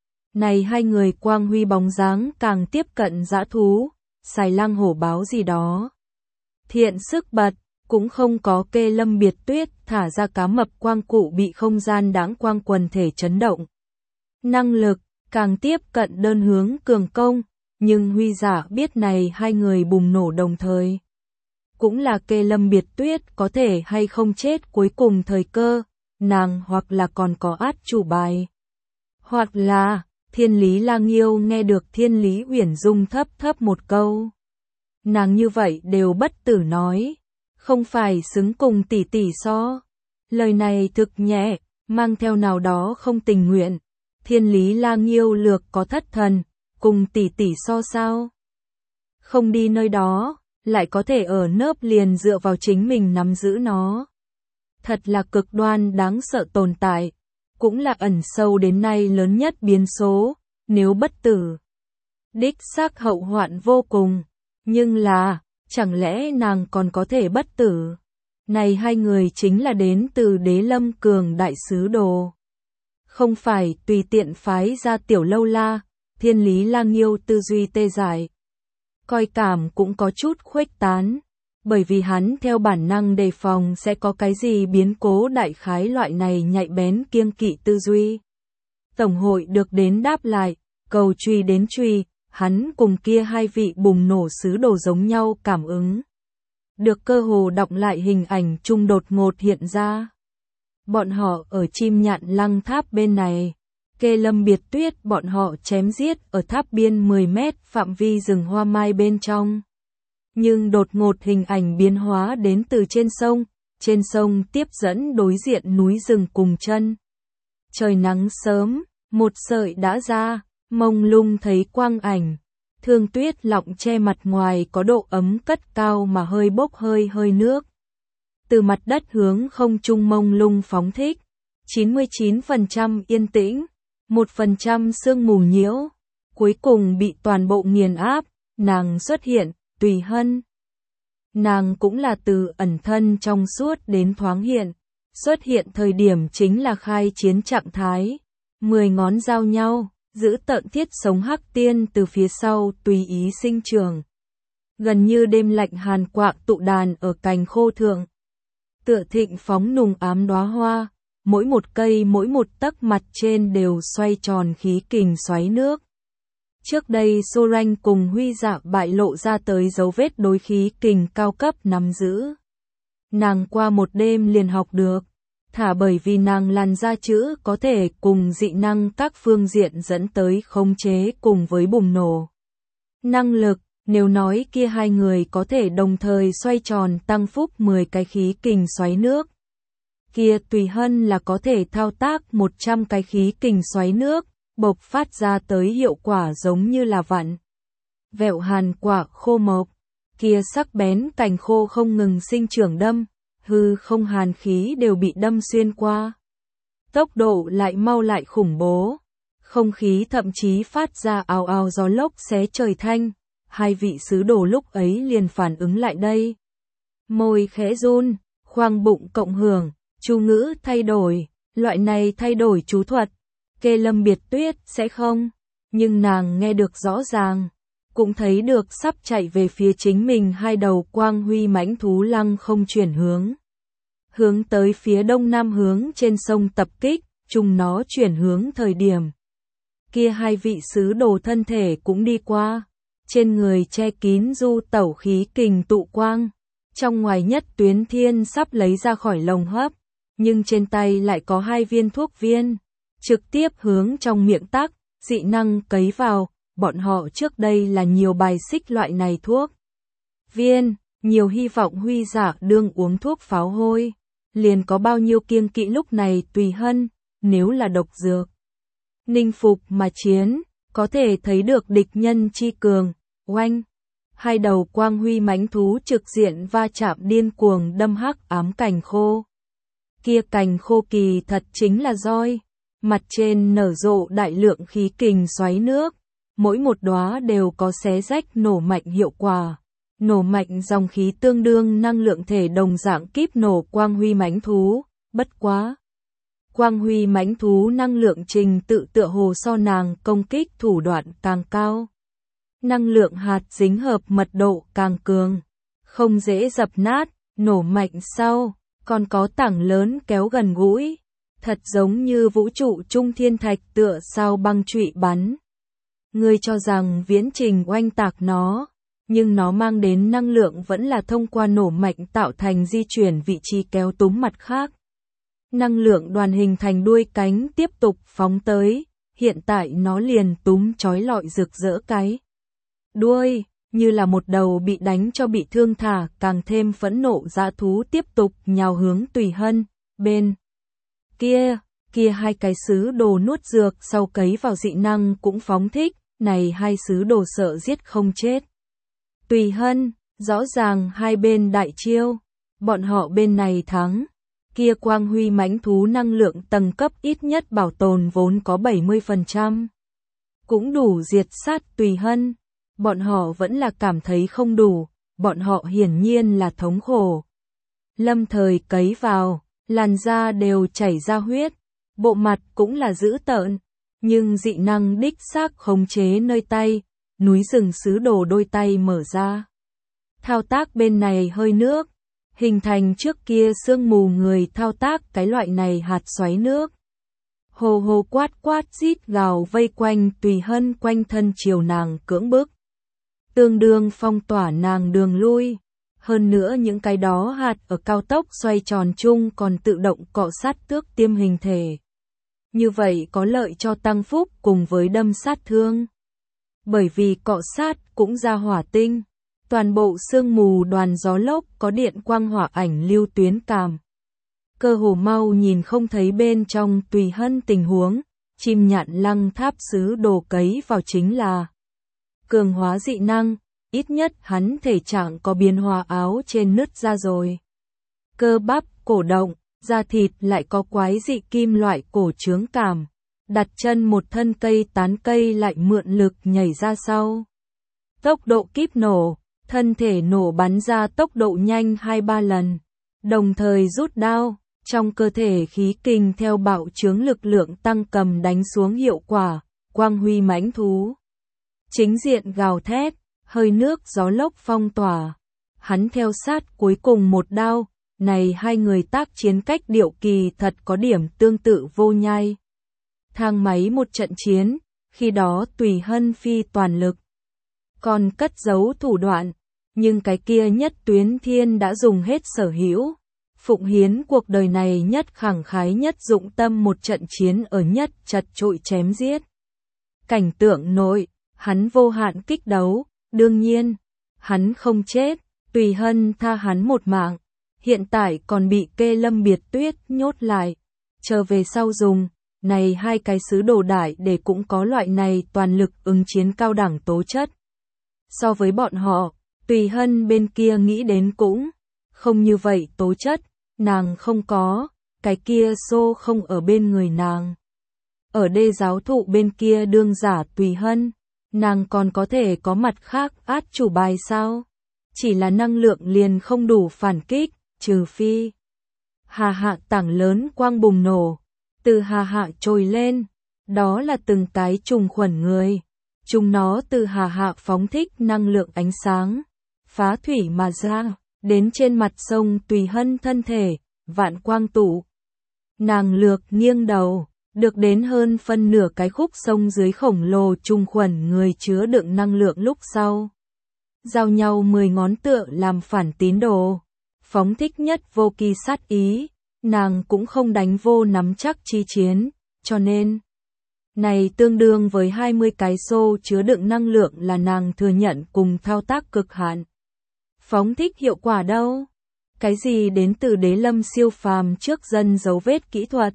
Này hai người quang huy bóng dáng càng tiếp cận dã thú, xài lang hổ báo gì đó. Thiện sức bật, cũng không có Kê Lâm Biệt Tuyết thả ra cá mập quang cụ bị không gian đáng quang quần thể chấn động. Năng lực, càng tiếp cận đơn hướng cường công, nhưng Huy Dạ biết này hai người bùng nổ đồng thời. Cũng là Kê Lâm Biệt Tuyết có thể hay không chết cuối cùng thời cơ, nàng hoặc là còn có át chủ bài. Hoặc là, Thiên Lý Lang Yêu nghe được Thiên Lý Uyển Dung thấp thấp một câu. Nàng như vậy đều bất tử nói, không phải xứng cùng tỷ tỷ so. Lời này thực nhẹ, mang theo nào đó không tình nguyện. Thiên Lý Lang Yêu lược có thất thần, cùng tỷ tỷ so sao? Không đi nơi đó, lại có thể ở nớp liền dựa vào chính mình nắm giữ nó. Thật là cực đoan đáng sợ tồn tại, cũng là ẩn sâu đến nay lớn nhất biến số, nếu bất tử. Đích xác hậu hoạn vô cùng, nhưng là, chẳng lẽ nàng còn có thể bất tử? Này hai người chính là đến từ Đế Lâm Cường đại sứ đồ. Không phải tùy tiện phái ra tiểu lâu la, Thiên Lý Lang Yêu tư duy tê dại. Coi cảm cũng có chút khuếch tán, bởi vì hắn theo bản năng đề phòng sẽ có cái gì biến cố đại khái loại này nhạy bén kiêng kỵ tư duy. Tổng hội được đến đáp lại, cầu truy đến truy, hắn cùng kia hai vị bùng nổ sứ đồ giống nhau cảm ứng. Được cơ hồ đọc lại hình ảnh chung đột ngột hiện ra. Bọn họ ở Chim Nhạn Lăng Tháp bên này, Kê Lâm Biệt Tuyết bọn họ chém giết ở tháp biên 10 mét phạm vi rừng hoa mai bên trong. Nhưng đột ngột hình ảnh biến hóa đến từ trên sông tiếp dẫn đối diện núi rừng cùng chân. Trời nắng sớm, một sợi đã ra, mông lung thấy quang ảnh, Thương Tuyết lọng che mặt ngoài có độ ấm cất cao mà hơi bốc hơi nước. Từ mặt đất hướng không trung mông lung phóng thích, 99% yên tĩnh, 1% sương mù nhiễu, cuối cùng bị toàn bộ nghiền áp, nàng xuất hiện, Tùy Hân. Nàng cũng là từ ẩn thân trong suốt đến thoáng hiện, xuất hiện thời điểm chính là khai chiến trạng thái, 10 ngón giao nhau, giữ tợn thiết sống hắc tiên từ phía sau tùy ý sinh trưởng. Gần như đêm lạnh hàn quạng tụ đàn ở cành khô thượng. Tựa thịnh phóng nùng ám đóa hoa, mỗi một cây mỗi một tấc mặt trên đều xoay tròn khí kình xoáy nước. Trước đây Sorange cùng Huy Dạ bại lộ ra tới dấu vết đối khí kình cao cấp nắm giữ. Nàng qua một đêm liền học được, thả bởi vì nàng làn ra chữ có thể cùng dị năng các phương diện dẫn tới khống chế cùng với bùng nổ. Năng lực, nếu nói kia hai người có thể đồng thời xoay tròn tăng phúc 10 cái khí kình xoáy nước. Kia Tùy Hân là có thể thao tác 100 cái khí kình xoáy nước, bộc phát ra tới hiệu quả giống như là vặn vẹo hàn quả khô mộc, kia sắc bén cành khô không ngừng sinh trưởng đâm, hư không hàn khí đều bị đâm xuyên qua. Tốc độ lại mau lại khủng bố. Không khí thậm chí phát ra ào ào gió lốc xé trời thanh. Hai vị sứ đồ lúc ấy liền phản ứng lại đây. Môi khẽ run, khoang bụng cộng hưởng, chú ngữ thay đổi, loại này thay đổi chú thuật. Kê Lâm Biệt Tuyết sẽ không, nhưng nàng nghe được rõ ràng, cũng thấy được sắp chạy về phía chính mình hai đầu quang huy mãnh thú lăng không chuyển hướng. Hướng tới phía đông nam hướng trên sông tập kích, chúng nó chuyển hướng thời điểm. Kia hai vị sứ đồ thân thể cũng đi qua, trên người che kín du tẩu khí kình tụ quang. Trong ngoài nhất Tuyến Thiên sắp lấy ra khỏi lồng hấp, nhưng trên tay lại có hai viên thuốc viên, trực tiếp hướng trong miệng tắc, dị năng cấy vào, bọn họ trước đây là nhiều bài xích loại này thuốc viên, nhiều hy vọng Huy Giả đương uống thuốc pháo hôi, liền có bao nhiêu kiêng kỵ lúc này Tùy Hân, nếu là độc dược. Ninh phục mà chiến, có thể thấy được địch nhân chi cường, oanh. Hai đầu quang huy mãnh thú trực diện va chạm điên cuồng đâm hắc ám cành khô. Kia cành khô kỳ thật chính là roi, mặt trên nở rộ đại lượng khí kình xoáy nước, mỗi một đóa đều có xé rách nổ mạnh hiệu quả. Nổ mạnh dòng khí tương đương năng lượng thể đồng dạng kíp nổ quang huy mãnh thú, bất quá. Quang huy mãnh thú năng lượng trình tự tựa hồ so nàng công kích thủ đoạn càng cao. Năng lượng hạt dính hợp mật độ càng cường, không dễ dập nát, nổ mạnh sau, còn có tảng lớn kéo gần gũi, thật giống như vũ trụ trung thiên thạch tựa sao băng trụy bắn. Ngươi cho rằng viễn trình oanh tạc nó, nhưng nó mang đến năng lượng vẫn là thông qua nổ mạnh tạo thành di chuyển vị trí kéo túm mặt khác. Năng lượng đoàn hình thành đuôi cánh tiếp tục phóng tới, hiện tại nó liền túm chói lọi rực rỡ cái đuôi, như là một đầu bị đánh cho bị thương thả, càng thêm phẫn nộ dã thú tiếp tục nhào hướng Tùy Hân, bên kia hai cái sứ đồ nuốt dược sau cấy vào dị năng cũng phóng thích, này hai sứ đồ sợ giết không chết. Tùy Hân, rõ ràng hai bên đại chiêu, bọn họ bên này thắng, kia quang huy mãnh thú năng lượng tầng cấp ít nhất bảo tồn vốn có 70%. Cũng đủ diệt sát Tùy Hân. Bọn họ vẫn là cảm thấy không đủ, bọn họ hiển nhiên là thống khổ. Lâm thời cấy vào, làn da đều chảy ra huyết, bộ mặt cũng là dữ tợn, nhưng dị năng đích xác khống chế nơi tay, núi rừng sứ đồ đôi tay mở ra. Thao tác bên này hơi nước, hình thành trước kia sương mù người thao tác cái loại này hạt xoáy nước. Hồ hồ quát quát rít gào vây quanh Tùy Hân quanh thân chiều nàng cưỡng bức. Tương đương phong tỏa nàng đường lui. Hơn nữa những cái đó hạt ở cao tốc xoay tròn chung còn tự động cọ sát tước tiêm hình thể. Như vậy có lợi cho tăng phúc cùng với đâm sát thương. Bởi vì cọ sát cũng ra hỏa tinh. Toàn bộ sương mù đoàn gió lốc có điện quang hỏa ảnh lưu tuyến cảm. Cơ hồ mau nhìn không thấy bên trong Tùy Hân tình huống. Chim nhạn lăng tháp sứ đồ cấy vào chính là cường hóa dị năng, ít nhất hắn thể trạng có biến hóa áo trên nứt ra rồi. Cơ bắp, cổ động, da thịt lại có quái dị kim loại cổ trướng cảm. Đặt chân một thân cây tán cây lại mượn lực nhảy ra sau. Tốc độ kíp nổ, thân thể nổ bắn ra tốc độ nhanh 2-3 lần. Đồng thời rút đao, trong cơ thể khí kình theo bạo chướng lực lượng tăng cầm đánh xuống hiệu quả, quang huy mãnh thú. Chính diện gào thét, hơi nước gió lốc phong tỏa. Hắn theo sát cuối cùng một đao, này hai người tác chiến cách điệu kỳ thật có điểm tương tự vô nhai. Thang máy một trận chiến, khi đó Tùy Hân phi toàn lực. Còn cất giấu thủ đoạn, nhưng cái kia nhất Tuyến Thiên đã dùng hết sở hữu. Phụng hiến cuộc đời này nhất khẳng khái nhất dụng tâm một trận chiến ở nhất chật trội chém giết. Cảnh tượng nội, hắn vô hạn kích đấu, đương nhiên, hắn không chết, Tùy Hân tha hắn một mạng, hiện tại còn bị Kê Lâm Biệt Tuyết nhốt lại, chờ về sau dùng, này hai cái sứ đồ đại để cũng có loại này toàn lực ứng chiến cao đẳng tố chất. So với bọn họ, Tùy Hân bên kia nghĩ đến cũng không như vậy tố chất, nàng không có, cái kia xô không ở bên người nàng. Ở đê giáo thụ bên kia đương giả Tùy Hân, nàng còn có thể có mặt khác át chủ bài sao? Chỉ là năng lượng liền không đủ phản kích, trừ phi. Hà hạ tảng lớn quang bùng nổ, từ hà hạ trồi lên, đó là từng cái trùng khuẩn người. Chúng nó từ hà hạ phóng thích năng lượng ánh sáng, phá thủy mà ra, đến trên mặt sông Tùy Hân thân thể, vạn quang tụ. Nàng lược nghiêng đầu, được đến hơn phân nửa cái khúc sông dưới khổng lồ trùng khuẩn người chứa đựng năng lượng lúc sau. Giao nhau 10 ngón tựa làm phản tín đồ, phóng thích nhất vô kỳ sát ý, nàng cũng không đánh vô nắm chắc chi chiến, cho nên này tương đương với 20 cái xô chứa đựng năng lượng là nàng thừa nhận cùng thao tác cực hạn. Phóng thích hiệu quả đâu? Cái gì đến từ đế lâm siêu phàm trước dân dấu vết kỹ thuật?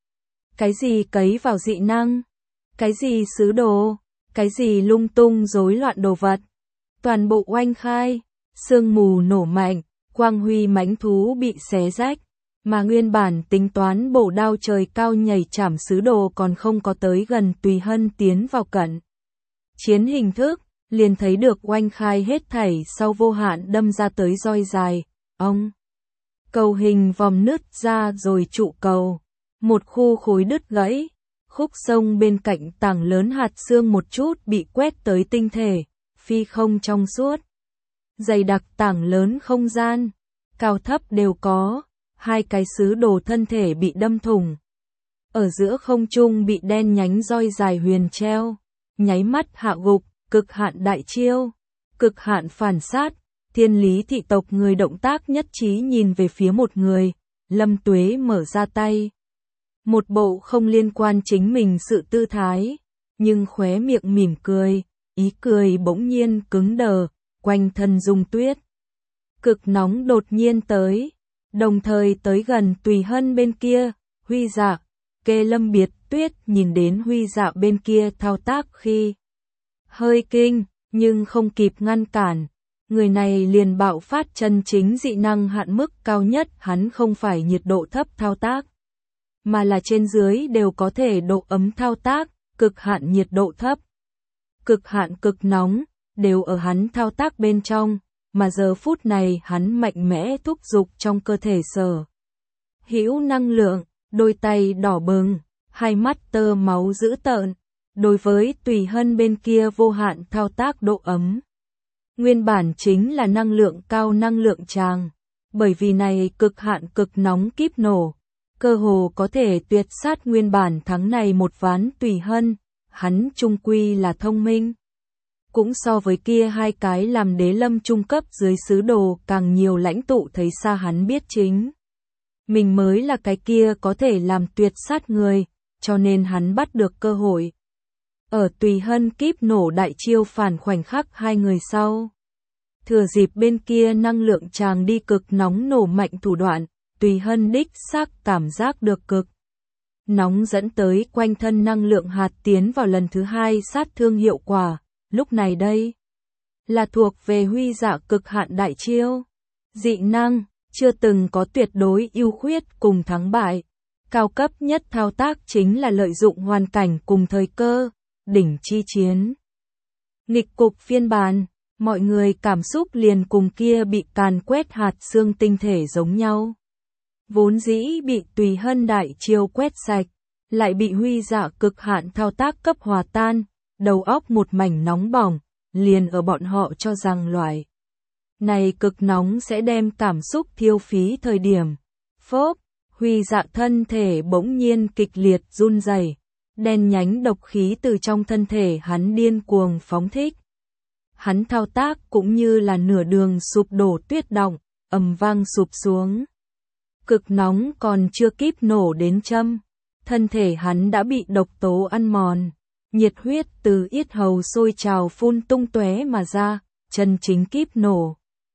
Cái gì cấy vào dị năng? Cái gì sứ đồ? Cái gì lung tung rối loạn đồ vật? Toàn bộ oanh khai, sương mù nổ mạnh, quang huy mãnh thú bị xé rách, mà nguyên bản tính toán bổ đao trời cao nhảy chảm sứ đồ còn không có tới gần Tùy Hân tiến vào cận chiến hình thức, liền thấy được oanh khai hết thảy sau vô hạn đâm ra tới roi dài, ông. Cầu hình vòm nứt ra rồi trụ cầu, một khu khối đứt gãy, khúc sông bên cạnh tảng lớn hạt xương một chút bị quét tới tinh thể, phi không trong suốt. Dày đặc tảng lớn không gian, cao thấp đều có, hai cái sứ đồ thân thể bị đâm thủng. Ở giữa không trung bị đen nhánh roi dài huyền treo, nháy mắt hạ gục, cực hạn đại chiêu, cực hạn phản sát, thiên lý thị tộc người động tác nhất trí nhìn về phía một người, Lâm Tuế mở ra tay. Một bộ không liên quan chính mình sự tư thái, nhưng khóe miệng mỉm cười, ý cười bỗng nhiên cứng đờ, quanh thân dung tuyết. Cực nóng đột nhiên tới, đồng thời tới gần Tùy Hân bên kia, Huy Dạ, kê Lâm Biệt Tuyết nhìn đến Huy Dạ bên kia thao tác khi hơi kinh, nhưng không kịp ngăn cản. Người này liền bạo phát chân chính dị năng hạn mức cao nhất, hắn không phải nhiệt độ thấp thao tác, mà là trên dưới đều có thể độ ấm thao tác, cực hạn nhiệt độ thấp, cực hạn cực nóng, đều ở hắn thao tác bên trong, mà giờ phút này hắn mạnh mẽ thúc giục trong cơ thể sở hữu năng lượng, đôi tay đỏ bừng, hai mắt tơ máu dữ tợn, đối với Tùy Hân bên kia vô hạn thao tác độ ấm. Nguyên bản chính là năng lượng cao năng lượng tràng, bởi vì này cực hạn cực nóng kíp nổ, cơ hồ có thể tuyệt sát nguyên bản thắng này một ván Tùy Hân, hắn trung quy là thông minh. Cũng so với kia hai cái làm đế lâm trung cấp dưới sứ đồ càng nhiều lãnh tụ thấy xa hắn biết chính. Mình mới là cái kia có thể làm tuyệt sát người, cho nên hắn bắt được cơ hội. Ở Tùy Hân kíp nổ đại chiêu phản khoảnh khắc hai người sau. Thừa dịp bên kia năng lượng tràng đi cực nóng nổ mạnh thủ đoạn, Tùy Hân đích xác cảm giác được cực nóng dẫn tới quanh thân năng lượng hạt tiến vào lần thứ hai sát thương hiệu quả, lúc này đây là thuộc về Huy Dạ cực hạn đại chiêu. Dị năng, chưa từng có tuyệt đối ưu khuyết cùng thắng bại. Cao cấp nhất thao tác chính là lợi dụng hoàn cảnh cùng thời cơ, đỉnh chi chiến. Nghịch cục phiên bản, mọi người cảm xúc liền cùng kia bị càn quét hạt xương tinh thể giống nhau. Vốn dĩ bị Tùy Hân đại chiêu quét sạch, lại bị Huy Dạ cực hạn thao tác cấp hòa tan, đầu óc một mảnh nóng bỏng, liền ở bọn họ cho rằng loại này cực nóng sẽ đem cảm xúc thiêu phí thời điểm. Phốp, Huy Dạ thân thể bỗng nhiên kịch liệt run rẩy, đen nhánh độc khí từ trong thân thể hắn điên cuồng phóng thích. Hắn thao tác cũng như là nửa đường sụp đổ tuyết động, ầm vang sụp xuống. Cực nóng còn chưa kíp nổ đến châm, thân thể hắn đã bị độc tố ăn mòn, nhiệt huyết từ yết hầu sôi trào phun tung tóe mà ra, chân chính kíp nổ.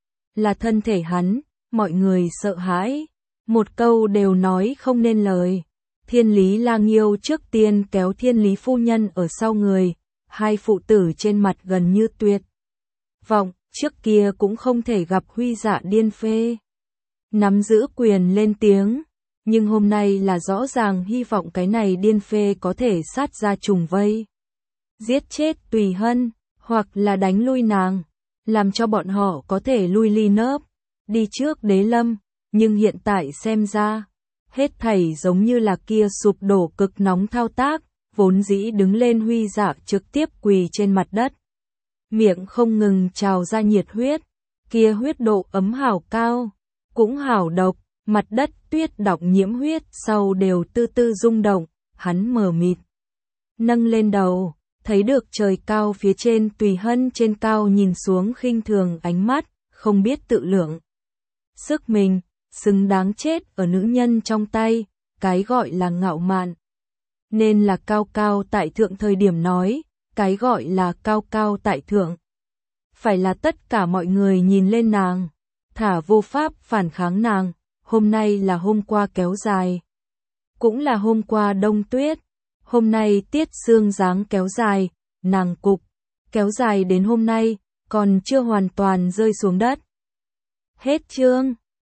Là thân thể hắn, mọi người sợ hãi, một câu đều nói không nên lời. Thiên Lý Lang Yêu trước tiên kéo Thiên Lý phu nhân ở sau người, hai phụ tử trên mặt gần như tuyệt vọng, trước kia cũng không thể gặp Huy Dạ điên phê. Nắm giữ quyền lên tiếng, Nhưng hôm nay là rõ ràng hy vọng cái này điên phê có thể sát ra trùng vây. Giết chết Tùy Hân, hoặc là đánh lui nàng, làm cho bọn họ có thể lui ly nớp, đi trước Đế Lâm, nhưng hiện tại xem ra, hết thảy giống như là kia sụp đổ cực nóng thao tác, vốn dĩ đứng lên Huy Dạ trực tiếp quỳ trên mặt đất. Miệng không ngừng trào ra nhiệt huyết, kia huyết độ ấm hảo cao, cũng hảo độc, mặt đất tuyết đọng nhiễm huyết sau đều tư tư rung động, hắn mờ mịt. Nâng lên đầu, thấy được trời cao phía trên Tùy Hân trên cao nhìn xuống khinh thường ánh mắt, không biết tự lượng. Sức mình, xứng đáng chết ở nữ nhân trong tay, cái gọi là ngạo mạn. Nên là cao cao tại thượng thời điểm nói, cái gọi là cao cao tại thượng. Phải là tất cả mọi người nhìn lên nàng, thả vô pháp phản kháng nàng, hôm nay là hôm qua kéo dài. Cũng là hôm qua đông tuyết, hôm nay tiết sương dáng kéo dài, nàng cục, kéo dài đến hôm nay, còn chưa hoàn toàn rơi xuống đất. Hết chương.